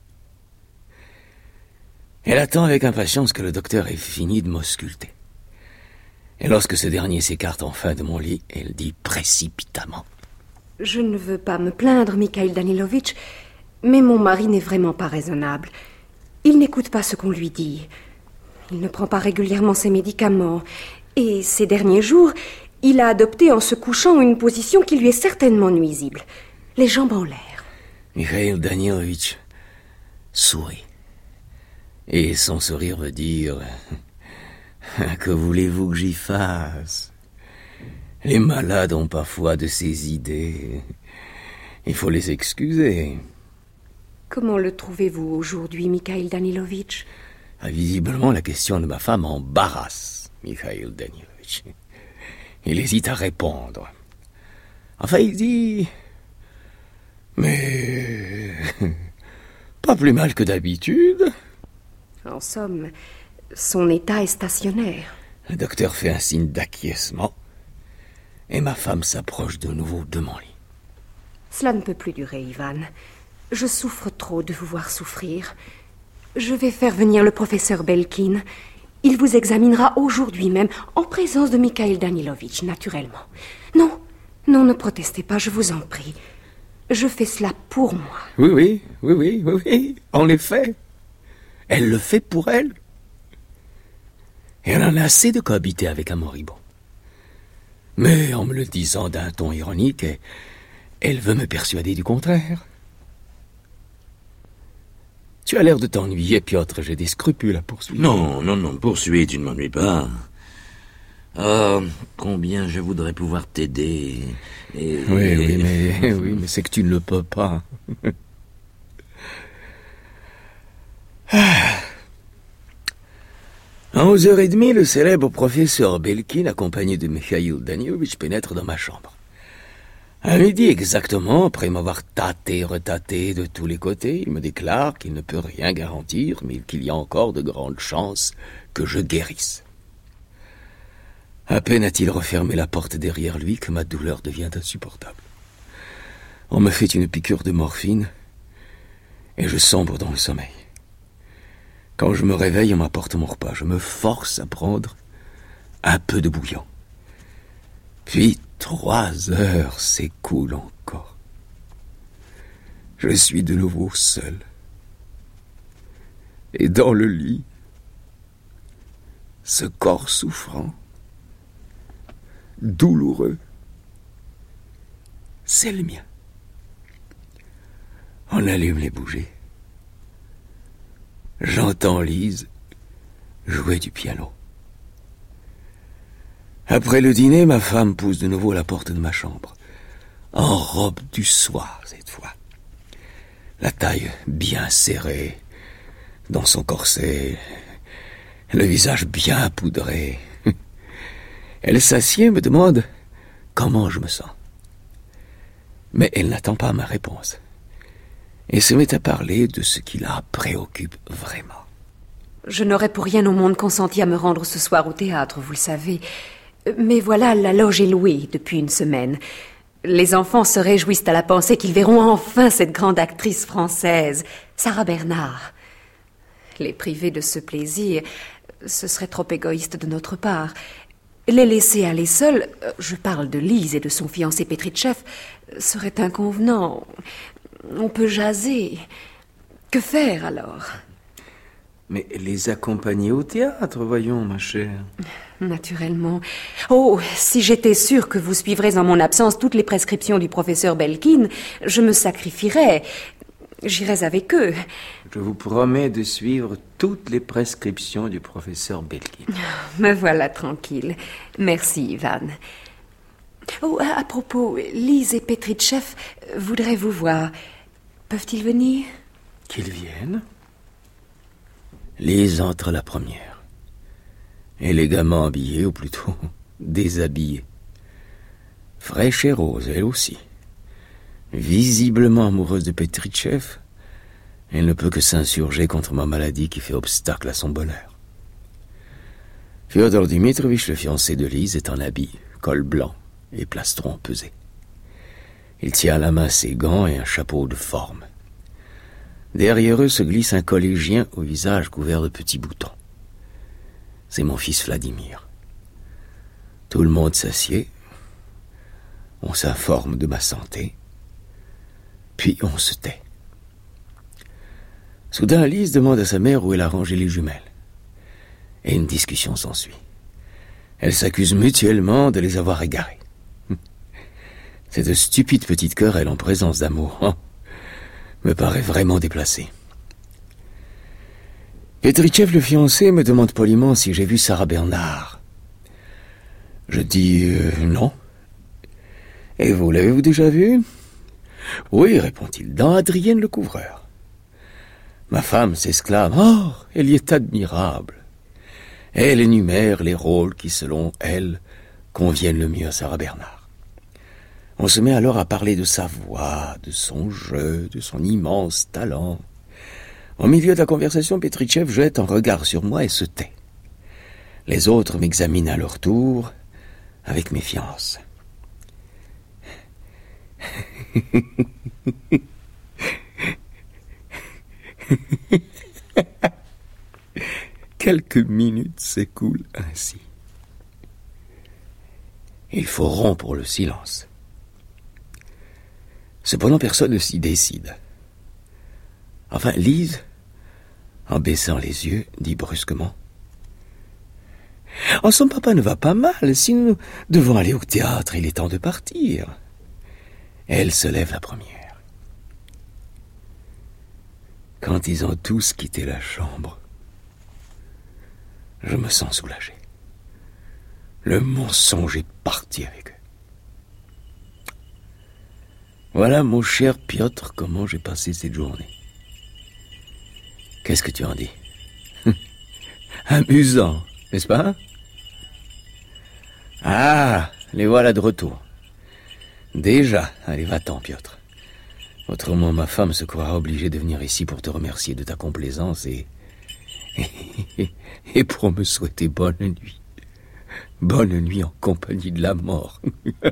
Elle attend avec impatience que le docteur ait fini de m'ausculter. Et lorsque ce dernier s'écarte enfin de mon lit, elle dit précipitamment: Je ne veux pas me plaindre, Mikhail Danilovitch, mais mon mari n'est vraiment pas raisonnable. Il n'écoute pas ce qu'on lui dit. Il ne prend pas régulièrement ses médicaments. Et ces derniers jours, il a adopté en se couchant une position qui lui est certainement nuisible. Les jambes en l'air. Mikhail Danilovitch sourit. Et son sourire veut dire: que voulez-vous que j'y fasse? Les malades ont parfois de ces idées. Il faut les excuser. Comment le trouvez-vous aujourd'hui, Mikhail Danilovitch? Ah, visiblement, la question de ma femme embarrasse Mikhail Danilovitch. Il hésite à répondre. Enfin, il dit: mais pas plus mal que d'habitude. En somme, son état est stationnaire. Le docteur fait un signe d'acquiescement. Et ma femme s'approche de nouveau de mon lit. Cela ne peut plus durer, Ivan. Je souffre trop de vous voir souffrir. Je vais faire venir le professeur Belkin. Il vous examinera aujourd'hui même, en présence de Mikhail Danilovitch, naturellement. Non, non, ne protestez pas, je vous en prie. Je fais cela pour moi. Oui, oui, oui, oui, oui, oui, en effet. Elle le fait pour elle. Et elle en a assez de cohabiter avec un moribond. Mais en me le disant d'un ton ironique, elle veut me persuader du contraire. Tu as l'air de t'ennuyer, Piotr, j'ai des scrupules à poursuivre. Non, non, non, poursuis, tu ne m'ennuies pas. Oh, combien je voudrais pouvoir t'aider. Et... Oui, oui, mais, oui, mais c'est que tu ne le peux pas. Ah. À onze heures trente, le célèbre professeur Belkin, accompagné de Mikhail Danilovitch, pénètre dans ma chambre. À midi exactement, après m'avoir tâté et retâté de tous les côtés, il me déclare qu'il ne peut rien garantir, mais qu'il y a encore de grandes chances que je guérisse. À peine a-t-il refermé la porte derrière lui que ma douleur devient insupportable. On me fait une piqûre de morphine et je sombre dans le sommeil. Quand je me réveille, on m'apporte mon repas. Je me force à prendre un peu de bouillon. Puis trois heures s'écoulent encore. Je suis de nouveau seul. Et dans le lit, ce corps souffrant, douloureux, c'est le mien. On allume les bougies. J'entends Lise jouer du piano. Après le dîner, ma femme pousse de nouveau à la porte de ma chambre, en robe du soir cette fois. La taille bien serrée, dans son corset, le visage bien poudré. Elle s'assied et me demande comment je me sens. Mais elle n'attend pas ma réponse et se met à parler de ce qui la préoccupe vraiment. Je n'aurais pour rien au monde consenti à me rendre ce soir au théâtre, vous le savez. Mais voilà, la loge est louée depuis une semaine. Les enfants se réjouissent à la pensée qu'ils verront enfin cette grande actrice française, Sarah Bernard. Les priver de ce plaisir, ce serait trop égoïste de notre part. Les laisser aller seuls, je parle de Lise et de son fiancé Petritchev, serait inconvenant. On peut jaser. Que faire alors ? Mais les accompagner au théâtre, voyons, ma chère. Naturellement. Oh, si j'étais sûre que vous suivrez en mon absence toutes les prescriptions du professeur Belkin, je me sacrifierais. J'irais avec eux. Je vous promets de suivre toutes les prescriptions du professeur Belkin. Me voilà tranquille. Merci, Ivan. Oh, à propos, Lise et Petritchev voudraient vous voir. Peuvent-ils venir ? Qu'ils viennent. Lise entre la première. Élégamment habillée, ou plutôt déshabillée. Fraîche et rose, elle aussi. Visiblement amoureuse de Petritchev, elle ne peut que s'insurger contre ma maladie qui fait obstacle à son bonheur. Fyodor Dimitrovitch, le fiancé de Lise, est en habit, col blanc et plastron pesé. Il tient à la main ses gants et un chapeau de forme. Derrière eux se glisse un collégien au visage couvert de petits boutons. C'est mon fils Vladimir. Tout le monde s'assied. On s'informe de ma santé. Puis on se tait. Soudain, Lise demande à sa mère où elle a rangé les jumelles. Et une discussion s'ensuit. Elles s'accusent mutuellement de les avoir égarées. Cette stupide petite querelle en présence d'amour oh, me paraît vraiment déplacée. Petritchev, le fiancé, me demande poliment si j'ai vu Sarah Bernard. Je dis euh, non. Et vous, l'avez-vous déjà vue ? Oui, répond-il, dans Adrienne le couvreur. Ma femme s'exclame, oh, elle y est admirable. Elle énumère les rôles qui, selon elle, conviennent le mieux à Sarah Bernard. On se met alors à parler de sa voix, de son jeu, de son immense talent. Au milieu de la conversation, Petritchev jette un regard sur moi et se tait. Les autres m'examinent à leur tour, avec méfiance. quelques minutes s'écoulent ainsi. Il faut rompre le silence. Cependant, personne ne s'y décide. Enfin, Lise, en baissant les yeux, dit brusquement: « Oh, son papa ne va pas mal. Si nous devons aller au théâtre, il est temps de partir. » Elle se lève la première. Quand ils ont tous quitté la chambre, je me sens soulagé. Le mensonge est parti avec eux. Voilà, mon cher Piotr, comment j'ai passé cette journée. Qu'est-ce que tu en dis? Amusant, n'est-ce pas? Ah, les voilà de retour. Déjà, allez, va-t'en, Piotr. Autrement, ma femme se croira obligée de venir ici pour te remercier de ta complaisance et... et, et pour me souhaiter bonne nuit. Bonne nuit en compagnie de la mort.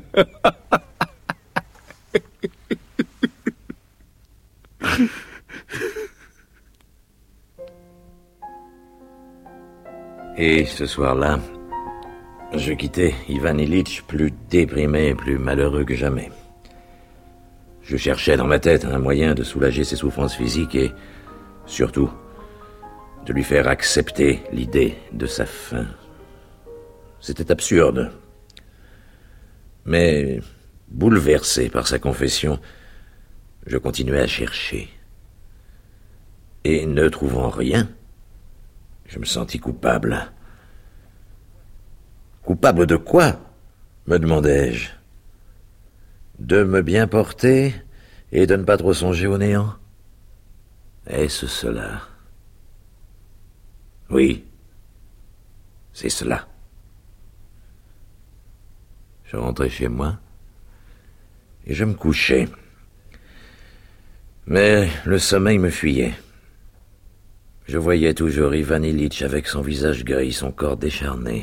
Et ce soir-là, je quittais Ivan Ilitch plus déprimé et plus malheureux que jamais. Je cherchais dans ma tête un moyen de soulager ses souffrances physiques et, surtout, de lui faire accepter l'idée de sa fin. C'était absurde. Mais, bouleversé par sa confession, je continuais à chercher. Et ne trouvant rien, je me sentis coupable. Coupable de quoi? Me demandai-je. De me bien porter et de ne pas trop songer au néant? Est-ce cela? Oui, c'est cela. Je rentrais chez moi et je me couchais. Mais le sommeil me fuyait. Je voyais toujours Ivan Ilitch avec son visage gris, son corps décharné.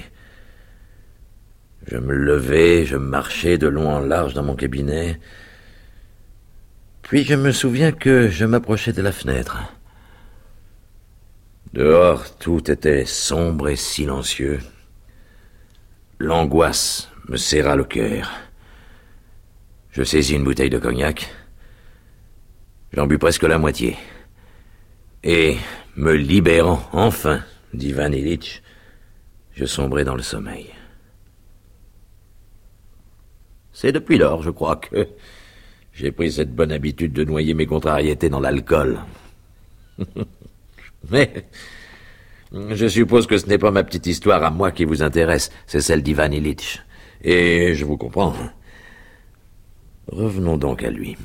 Je me levais, je marchais de long en large dans mon cabinet. Puis je me souviens que je m'approchais de la fenêtre. Dehors, tout était sombre et silencieux. L'angoisse me serra le cœur. Je saisis une bouteille de cognac. J'en bus presque la moitié. Et, me libérant enfin d'Ivan Ilitch, je sombrai dans le sommeil. C'est depuis lors, je crois, que j'ai pris cette bonne habitude de noyer mes contrariétés dans l'alcool. Mais je suppose que ce n'est pas ma petite histoire à moi qui vous intéresse, c'est celle d'Ivan Ilitch. Et je vous comprends. Revenons donc à lui.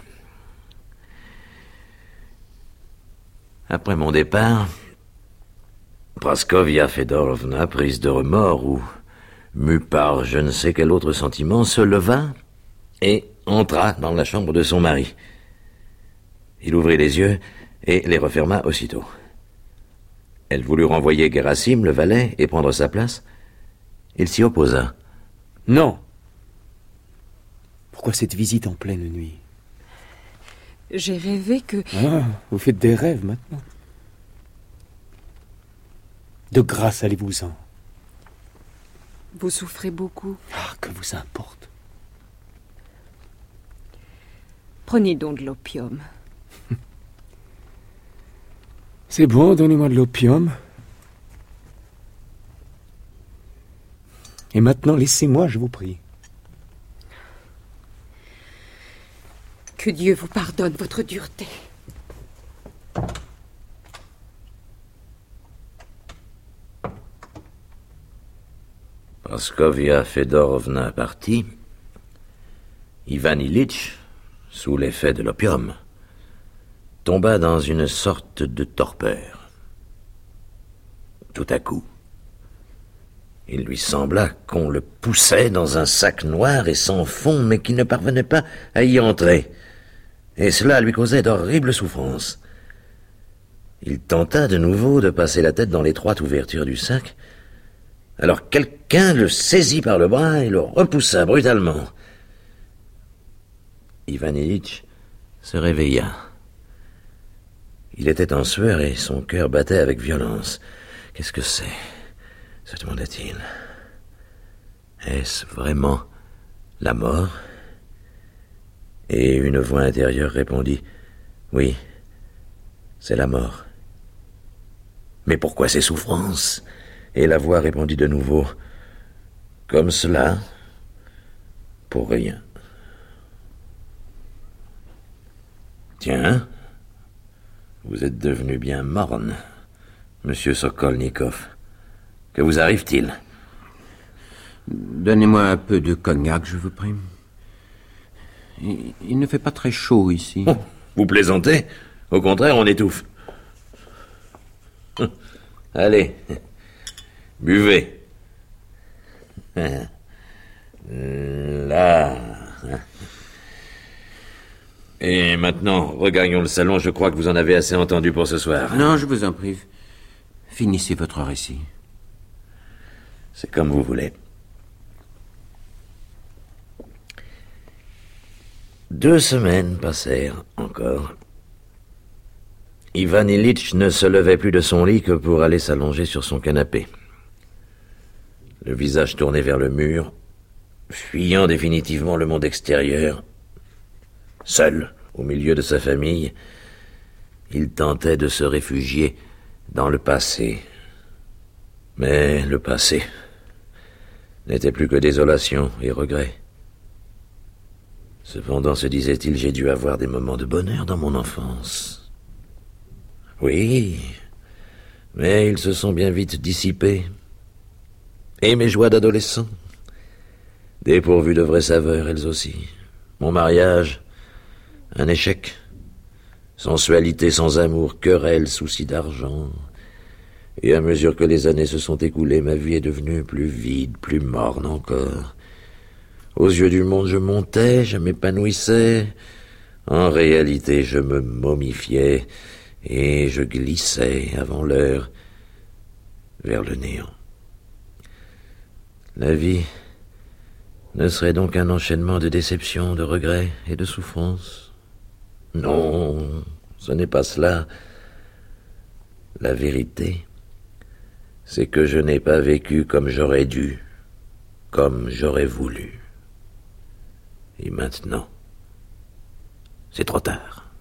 Après mon départ, Praskovia Fedorovna, prise de remords ou mue par je ne sais quel autre sentiment, se leva et entra dans la chambre de son mari. Il ouvrit les yeux et les referma aussitôt. Elle voulut renvoyer Gerasim, le valet, et prendre sa place. Il s'y opposa. Non. Pourquoi cette visite en pleine nuit? J'ai rêvé que... Ah, vous faites des rêves maintenant. De grâce, allez-vous-en. Vous souffrez beaucoup. Ah, que vous importe. Prenez donc de l'opium. C'est bon, donnez-moi de l'opium. Et maintenant, laissez-moi, je vous prie. Que Dieu vous pardonne votre dureté. Praskovia Fedorovna partit. Ivan Ilitch, sous l'effet de l'opium, tomba dans une sorte de torpeur. Tout à coup, il lui sembla qu'on le poussait dans un sac noir et sans fond, mais qu'il ne parvenait pas à y entrer. Et cela lui causait d'horribles souffrances. Il tenta de nouveau de passer la tête dans l'étroite ouverture du sac, alors quelqu'un le saisit par le bras et le repoussa brutalement. Ivan Ilitch se réveilla. Il était en sueur et son cœur battait avec violence. Qu'est-ce que c'est? Se demanda-t-il. Est-ce vraiment la mort? Et une voix intérieure répondit, oui, c'est la mort. Mais pourquoi ces souffrances? Et la voix répondit de nouveau, comme cela, pour rien. Tiens, vous êtes devenu bien morne, monsieur Sokolnikov. Que vous arrive-t-il? Donnez-moi un peu de cognac, je vous prie. Il, il ne fait pas très chaud ici. Oh, vous plaisantez? Au contraire, on étouffe. Allez, buvez. Là. Et maintenant, regagnons le salon. Je crois que vous en avez assez entendu pour ce soir. Non, je vous en prie. Finissez votre récit. C'est comme vous voulez. Deux semaines passèrent encore. Ivan Ilitch ne se levait plus de son lit que pour aller s'allonger sur son canapé. Le visage tourné vers le mur, fuyant définitivement le monde extérieur, seul, au milieu de sa famille, il tentait de se réfugier dans le passé. Mais le passé n'était plus que désolation et regret. Cependant, se disait-il, j'ai dû avoir des moments de bonheur dans mon enfance. Oui, mais ils se sont bien vite dissipés. Et mes joies d'adolescent, dépourvues de vraie saveur, elles aussi. Mon mariage, un échec. Sensualité sans amour, querelle, souci d'argent. Et à mesure que les années se sont écoulées, ma vie est devenue plus vide, plus morne encore. Aux yeux du monde, je montais, je m'épanouissais. En réalité, je me momifiais et je glissais avant l'heure vers le néant. La vie ne serait donc qu'un enchaînement de déceptions, de regrets et de souffrances? Non, ce n'est pas cela. La vérité, c'est que je n'ai pas vécu comme j'aurais dû, comme j'aurais voulu. Et maintenant, c'est trop tard.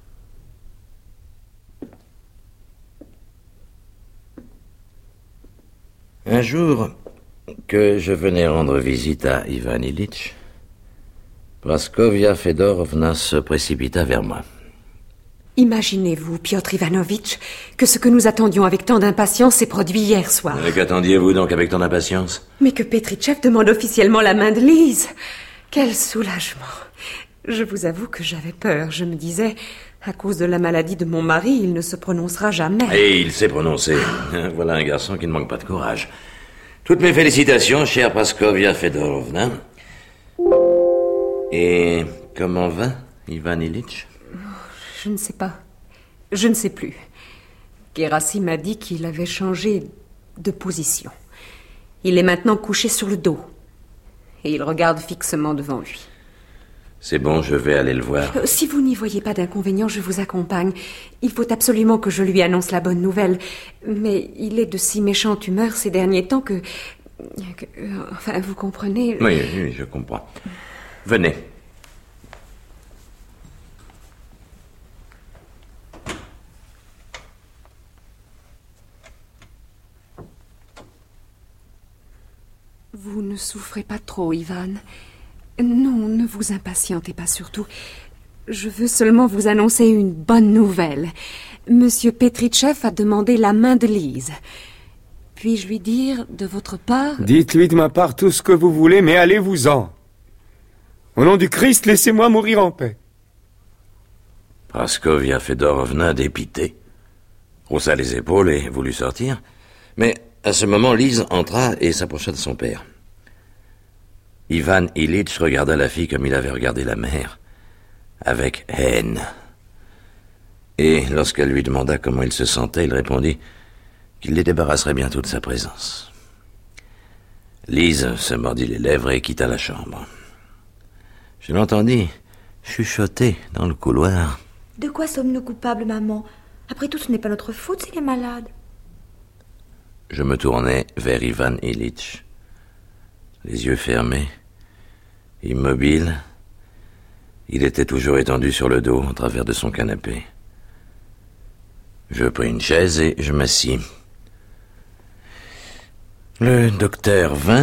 Un jour que je venais rendre visite à Ivan Ilitch, Praskovia Fedorovna se précipita vers moi. Imaginez-vous, Piotr Ivanovitch, que ce que nous attendions avec tant d'impatience s'est produit hier soir. Et qu'attendiez-vous donc avec tant d'impatience? Mais que Petritchev demande officiellement la main de Lise. Quel soulagement. Je vous avoue que j'avais peur. Je me disais, à cause de la maladie de mon mari, il ne se prononcera jamais. Et il s'est prononcé. Voilà un garçon qui ne manque pas de courage. Toutes mes félicitations, chère Praskovia Fedorovna. Et comment va, Ivan Ilitch? Je ne sais pas. Je ne sais plus. Gerasim m'a dit qu'il avait changé de position. Il est maintenant couché sur le dos. Et il regarde fixement devant lui. C'est bon, je vais aller le voir. Euh, si vous n'y voyez pas d'inconvénient, je vous accompagne. Il faut absolument que je lui annonce la bonne nouvelle. Mais il est de si méchante humeur ces derniers temps que... que euh, enfin, vous comprenez... Oui, oui, je comprends. Venez. Vous ne souffrez pas trop, Ivan. Non, ne vous impatientez pas surtout. Je veux seulement vous annoncer une bonne nouvelle. Monsieur Petritchev a demandé la main de Lise. Puis-je lui dire, de votre part... Dites-lui de ma part tout ce que vous voulez, mais allez-vous-en. Au nom du Christ, laissez-moi mourir en paix. Praskovia Fedorovna, dépitée, haussa les épaules et voulut sortir. Mais à ce moment, Lise entra et s'approcha de son père. Ivan Ilitch regarda la fille comme il avait regardé la mère, avec haine. Et lorsqu'elle lui demanda comment il se sentait, il répondit qu'il les débarrasserait bientôt de sa présence. Lise se mordit les lèvres et quitta la chambre. Je l'entendis chuchoter dans le couloir. De quoi sommes-nous coupables, maman? Après tout, ce n'est pas notre faute s'il est malade. Je me tournai vers Ivan Ilitch. Les yeux fermés, immobile, il était toujours étendu sur le dos, en travers de son canapé. Je pris une chaise et je m'assis. Le docteur vint.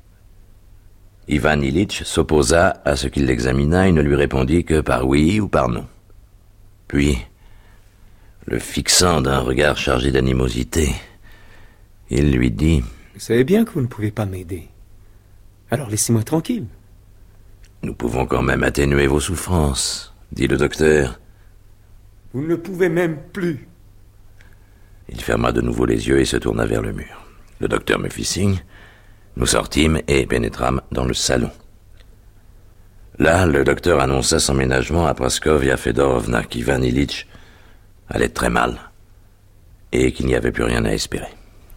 Ivan Ilitch s'opposa à ce qu'il l'examinât et ne lui répondit que par oui ou par non. Puis, le fixant d'un regard chargé d'animosité, il lui dit « Vous savez bien que vous ne pouvez pas m'aider. Alors laissez-moi tranquille. » « Nous pouvons quand même atténuer vos souffrances, » dit le docteur. « Vous ne pouvez même plus. » Il ferma de nouveau les yeux et se tourna vers le mur. Le docteur me fit signe. Nous sortîmes et pénétrâmes dans le salon. Là, le docteur annonça son ménagement à Praskovia Fedorovna qu'Ivan Ilitch allait très mal et qu'il n'y avait plus rien à espérer.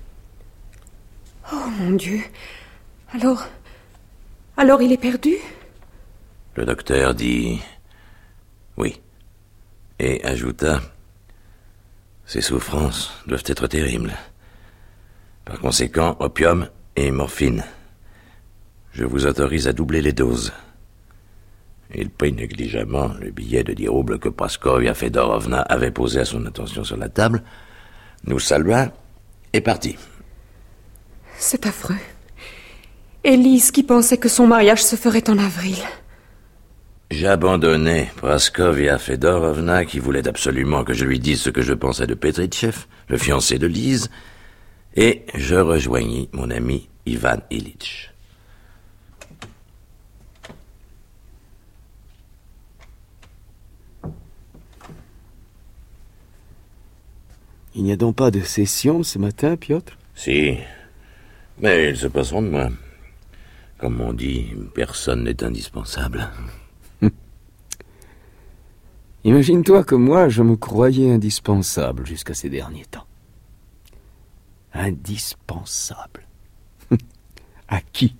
Oh mon Dieu. Alors... Alors il est perdu ? Le docteur dit oui et ajouta ces souffrances doivent être terribles. Par conséquent, opium et morphine. Je vous autorise à doubler les doses. Il prit négligemment le billet de dix roubles que Praskovia Fedorovna avait posé à son attention sur la table, nous salua et partit. C'est affreux. Élise qui pensait que son mariage se ferait en avril. J'abandonnai Praskovia Fedorovna qui voulait absolument que je lui dise ce que je pensais de Petritchev, le fiancé de Lise, et je rejoignis mon ami Ivan Ilitch. Il n'y a donc pas de session ce matin, Piotr ? Si, mais ils se passeront de moi. Comme on dit, personne n'est indispensable. Imagine-toi que moi, je me croyais indispensable jusqu'à ces derniers temps. Indispensable. À qui?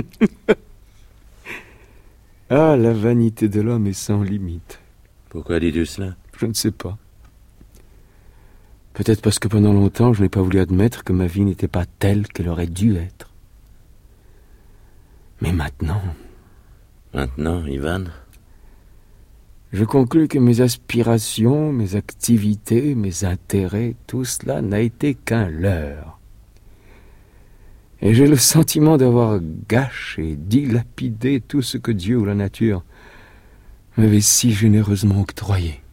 Ah, la vanité de l'homme est sans limite. Pourquoi dis-tu cela? Je ne sais pas. Peut-être parce que pendant longtemps, je n'ai pas voulu admettre que ma vie n'était pas telle qu'elle aurait dû être. Mais maintenant... Maintenant, Ivan? Je conclus que mes aspirations, mes activités, mes intérêts, tout cela n'a été qu'un leurre. Et j'ai le sentiment d'avoir gâché, dilapidé tout ce que Dieu ou la nature m'avait si généreusement octroyé.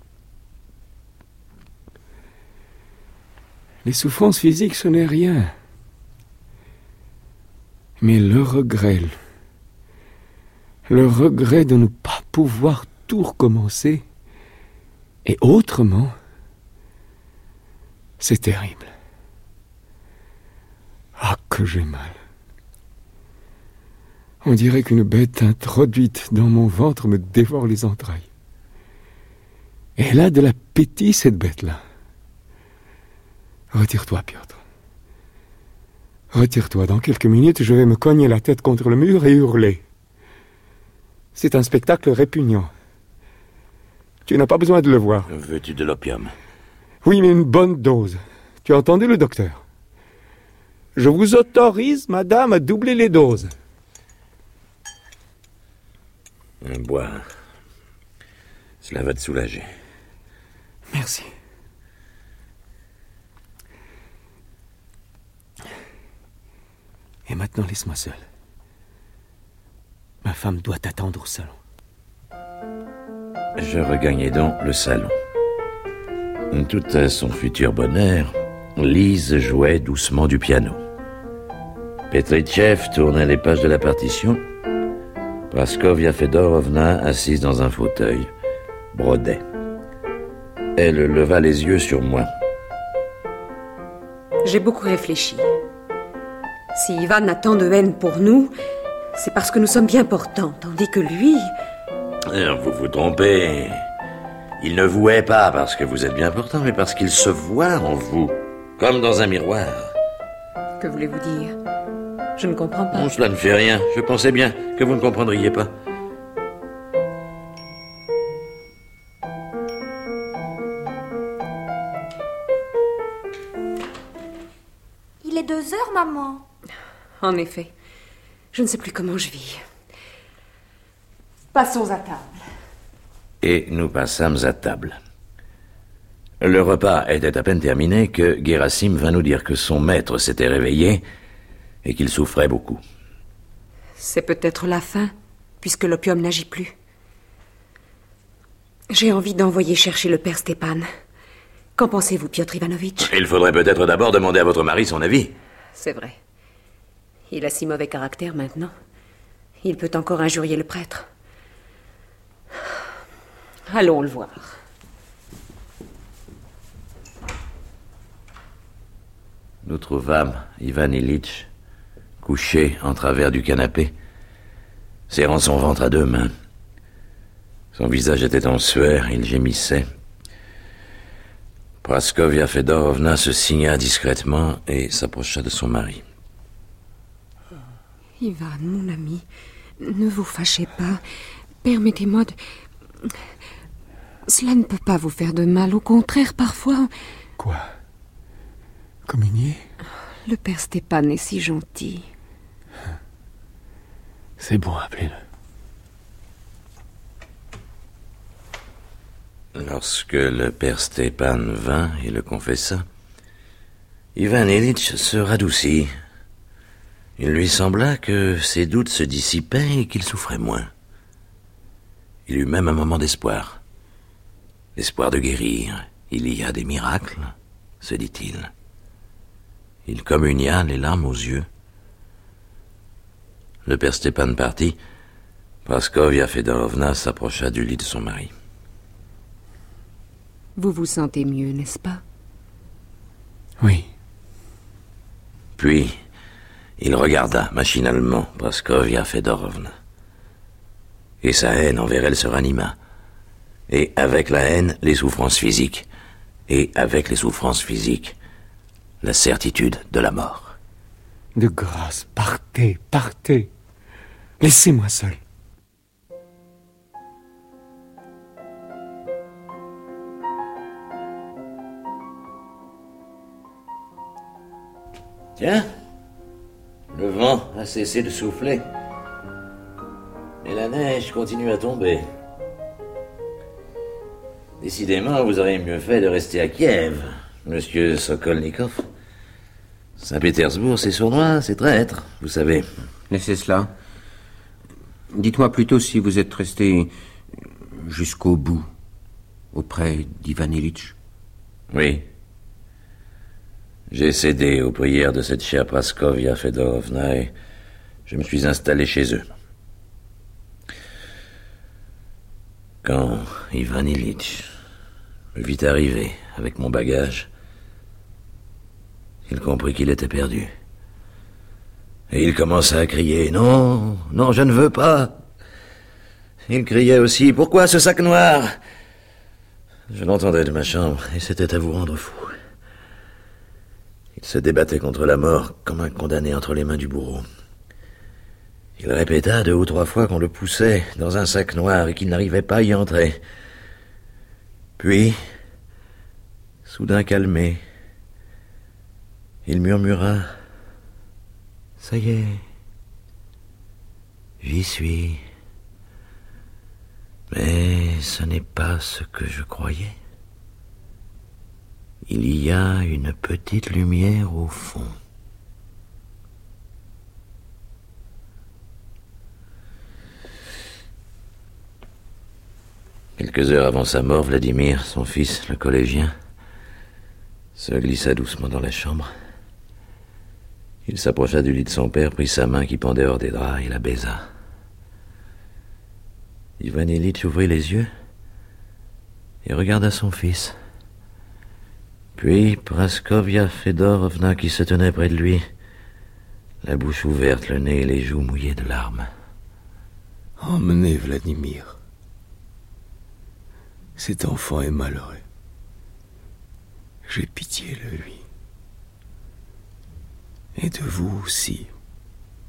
Les souffrances physiques, ce n'est rien. Mais le regret, le regret de ne pas pouvoir tout recommencer, et autrement, c'est terrible. Ah, que j'ai mal. On dirait qu'une bête introduite dans mon ventre me dévore les entrailles. Et elle a de l'appétit, cette bête-là. Retire-toi, Piotr. Retire-toi. Dans quelques minutes, je vais me cogner la tête contre le mur et hurler. C'est un spectacle répugnant. Tu n'as pas besoin de le voir. Veux-tu de l'opium? Oui, mais une bonne dose. Tu as entendu le docteur? Je vous autorise, madame, à doubler les doses. Bois. Cela va te soulager. Merci. Et maintenant, laisse-moi seul. Ma femme doit t'attendre au salon. Je regagnai donc le salon. Tout à son futur bonheur, Lise jouait doucement du piano. Petritchev tournait les pages de la partition. Praskovia Fedorovna, assise dans un fauteuil, brodait. Elle leva les yeux sur moi. J'ai beaucoup réfléchi. Si Ivan a tant de haine pour nous, c'est parce que nous sommes bien portants, tandis que lui... Vous vous trompez. Il ne vous hait pas parce que vous êtes bien portant, mais parce qu'il se voit en vous, comme dans un miroir. Que voulez-vous dire? Je ne comprends pas. Non, cela ne fait rien. Je pensais bien que vous ne comprendriez pas. Il est deux maman. En effet, je ne sais plus comment je vis. Passons à table. Et nous passâmes à table. Le repas était à peine terminé que Gerasim vint nous dire que son maître s'était réveillé et qu'il souffrait beaucoup. C'est peut-être la faim, puisque l'opium n'agit plus. J'ai envie d'envoyer chercher le père Stepan. Qu'en pensez-vous, Piotr Ivanovitch? Il faudrait peut-être d'abord demander à votre mari son avis. C'est vrai. Il a si mauvais caractère maintenant. Il peut encore injurier le prêtre. Allons le voir. Nous trouvâmes Ivan Ilitch couché en travers du canapé, serrant son ventre à deux mains. Son visage était en sueur, il gémissait. Praskovia Fedorovna se signa discrètement et s'approcha de son mari. Ivan, mon ami, ne vous fâchez pas. Permettez-moi de... Cela ne peut pas vous faire de mal. Au contraire, parfois... Quoi? Communier? Le père Stepan est si gentil. C'est bon, appelez-le. Lorsque le père Stepan vint et le confessa, Ivan Ilitch se radoucit. Il lui sembla que ses doutes se dissipaient et qu'il souffrait moins. Il eut même un moment d'espoir. L'espoir de guérir. Il y a des miracles, se dit-il. Il communia les larmes aux yeux. Le père Stepan partit. Praskovia Fedorovna s'approcha du lit de son mari. Vous vous sentez mieux, n'est-ce pas? Oui. Puis, il regarda machinalement Praskovia Fedorovna. Et sa haine envers elle se ranima. Et avec la haine, les souffrances physiques. Et avec les souffrances physiques, la certitude de la mort. De grâce, partez, partez. Laissez-moi seul. Tiens, le vent a cessé de souffler. Et la neige continue à tomber. Décidément, vous auriez mieux fait de rester à Kiev, monsieur Sokolnikov. Saint-Pétersbourg, c'est sournois, c'est traître, vous savez. Laissez cela. Dites-moi plutôt si vous êtes resté jusqu'au bout auprès d'Ivan Ilitch. Oui. J'ai cédé aux prières de cette chère Praskovia Fedorovna et je me suis installé chez eux. Quand Ivan Ilitch me vit arriver avec mon bagage, il comprit qu'il était perdu. Et il commença à crier « Non, non, je ne veux pas !» Il criait aussi « Pourquoi ce sac noir ?» Je l'entendais de ma chambre et c'était à vous rendre fou. Il se débattait contre la mort comme un condamné entre les mains du bourreau. Il répéta deux ou trois fois qu'on le poussait dans un sac noir et qu'il n'arrivait pas à y entrer. Puis, soudain calmé, il murmura « Ça y est, j'y suis. Mais ce n'est pas ce que je croyais. Il y a une petite lumière au fond. » Quelques heures avant sa mort, Vladimir, son fils, le collégien, se glissa doucement dans la chambre. Il s'approcha du lit de son père, prit sa main qui pendait hors des draps et la baisa. Ivan Ilitch ouvrit les yeux et regarda son fils. Puis Praskovia Fedorovna qui se tenait près de lui, la bouche ouverte, le nez et les joues mouillées de larmes. « Emmenez Vladimir. Cet enfant est malheureux. J'ai pitié de lui. Et de vous aussi, Praskovia. »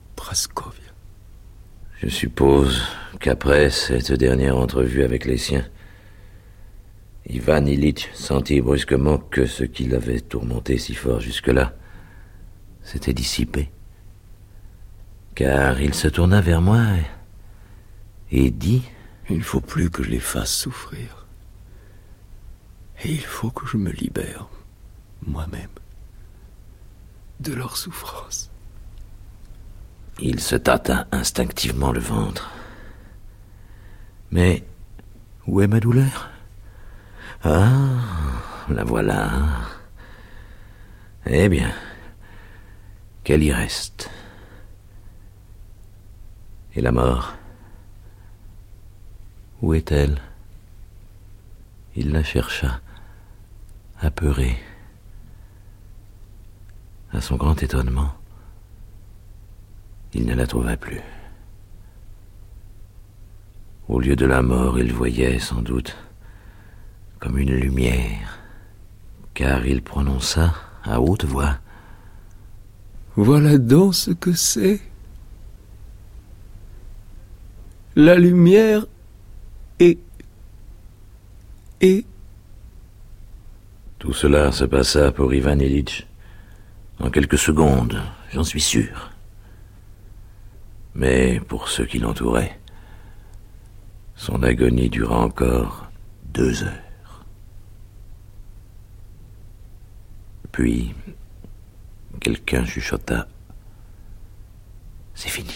Je suppose qu'après cette dernière entrevue avec les siens, Ivan Ilitch sentit brusquement que ce qui l'avait tourmenté si fort jusque-là s'était dissipé, car il se tourna vers moi et, et dit « Il ne faut plus que je les fasse souffrir. Et il faut que je me libère, moi-même, de leur souffrance. » Il se tâta instinctivement le ventre. « Mais où est ma douleur ? Ah, la voilà. Eh bien, qu'elle y reste. Et la mort ? Où est-elle ? » Il la chercha, apeuré. À son grand étonnement, il ne la trouva plus. Au lieu de la mort, il voyait sans doute comme une lumière, car il prononça à haute voix « Voilà donc ce que c'est. La lumière est... et... » Tout cela se passa pour Ivan Ilitch en quelques secondes, j'en suis sûr. Mais pour ceux qui l'entouraient, son agonie dura encore deux heures. Puis, quelqu'un chuchota « C'est fini ».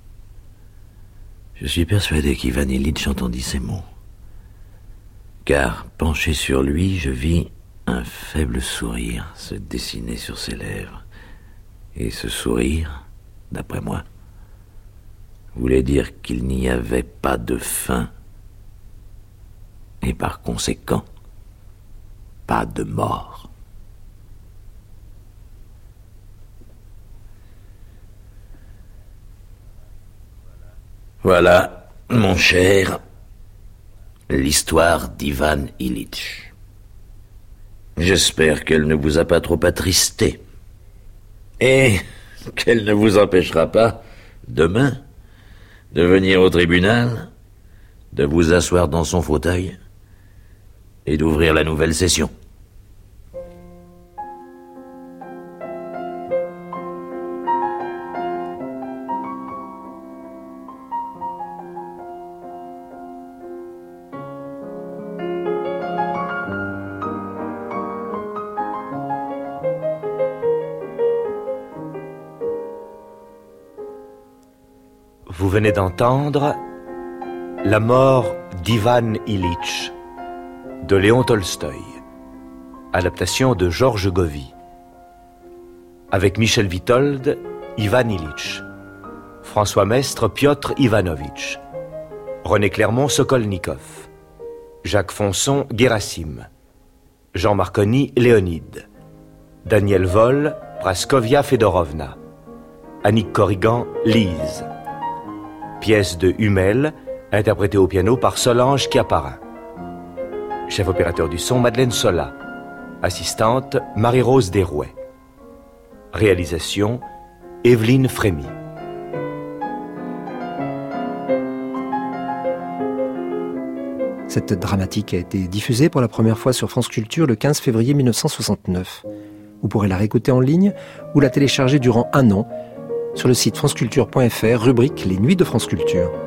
Je suis persuadé qu'Ivan Ilitch entendit ces mots, car, penché sur lui, je vis un faible sourire se dessiner sur ses lèvres. Et ce sourire, d'après moi, voulait dire qu'il n'y avait pas de fin, et par conséquent, pas de mort. Voilà, mon cher, l'histoire d'Ivan Ilitch. J'espère qu'elle ne vous a pas trop attristé, et qu'elle ne vous empêchera pas, demain, de venir au tribunal, de vous asseoir dans son fauteuil et d'ouvrir la nouvelle session. Vous venez d'entendre La mort d'Ivan Ilitch de Léon Tolstoï, adaptation de Georges Govy, avec Michel Witold, Ivan Ilitch, François Mestre, Piotr Ivanovitch, René Clermont, Sokolnikov, Jacques Fonson, Gerasim, Jean Marconi, Léonide, Daniel Voll, Praskovia Fedorovna, Annick Corrigan, Lise. Pièce de Hummel, interprétée au piano par Solange Chiapparin. Chef opérateur du son, Madeleine Sola. Assistante, Marie-Rose Derouet. Réalisation, Evelyne Frémy. Cette dramatique a été diffusée pour la première fois sur France Culture le quinze février mille neuf cent soixante-neuf. Vous pourrez la réécouter en ligne ou la télécharger durant un an sur le site franceculture point f r, rubrique Les Nuits de France Culture.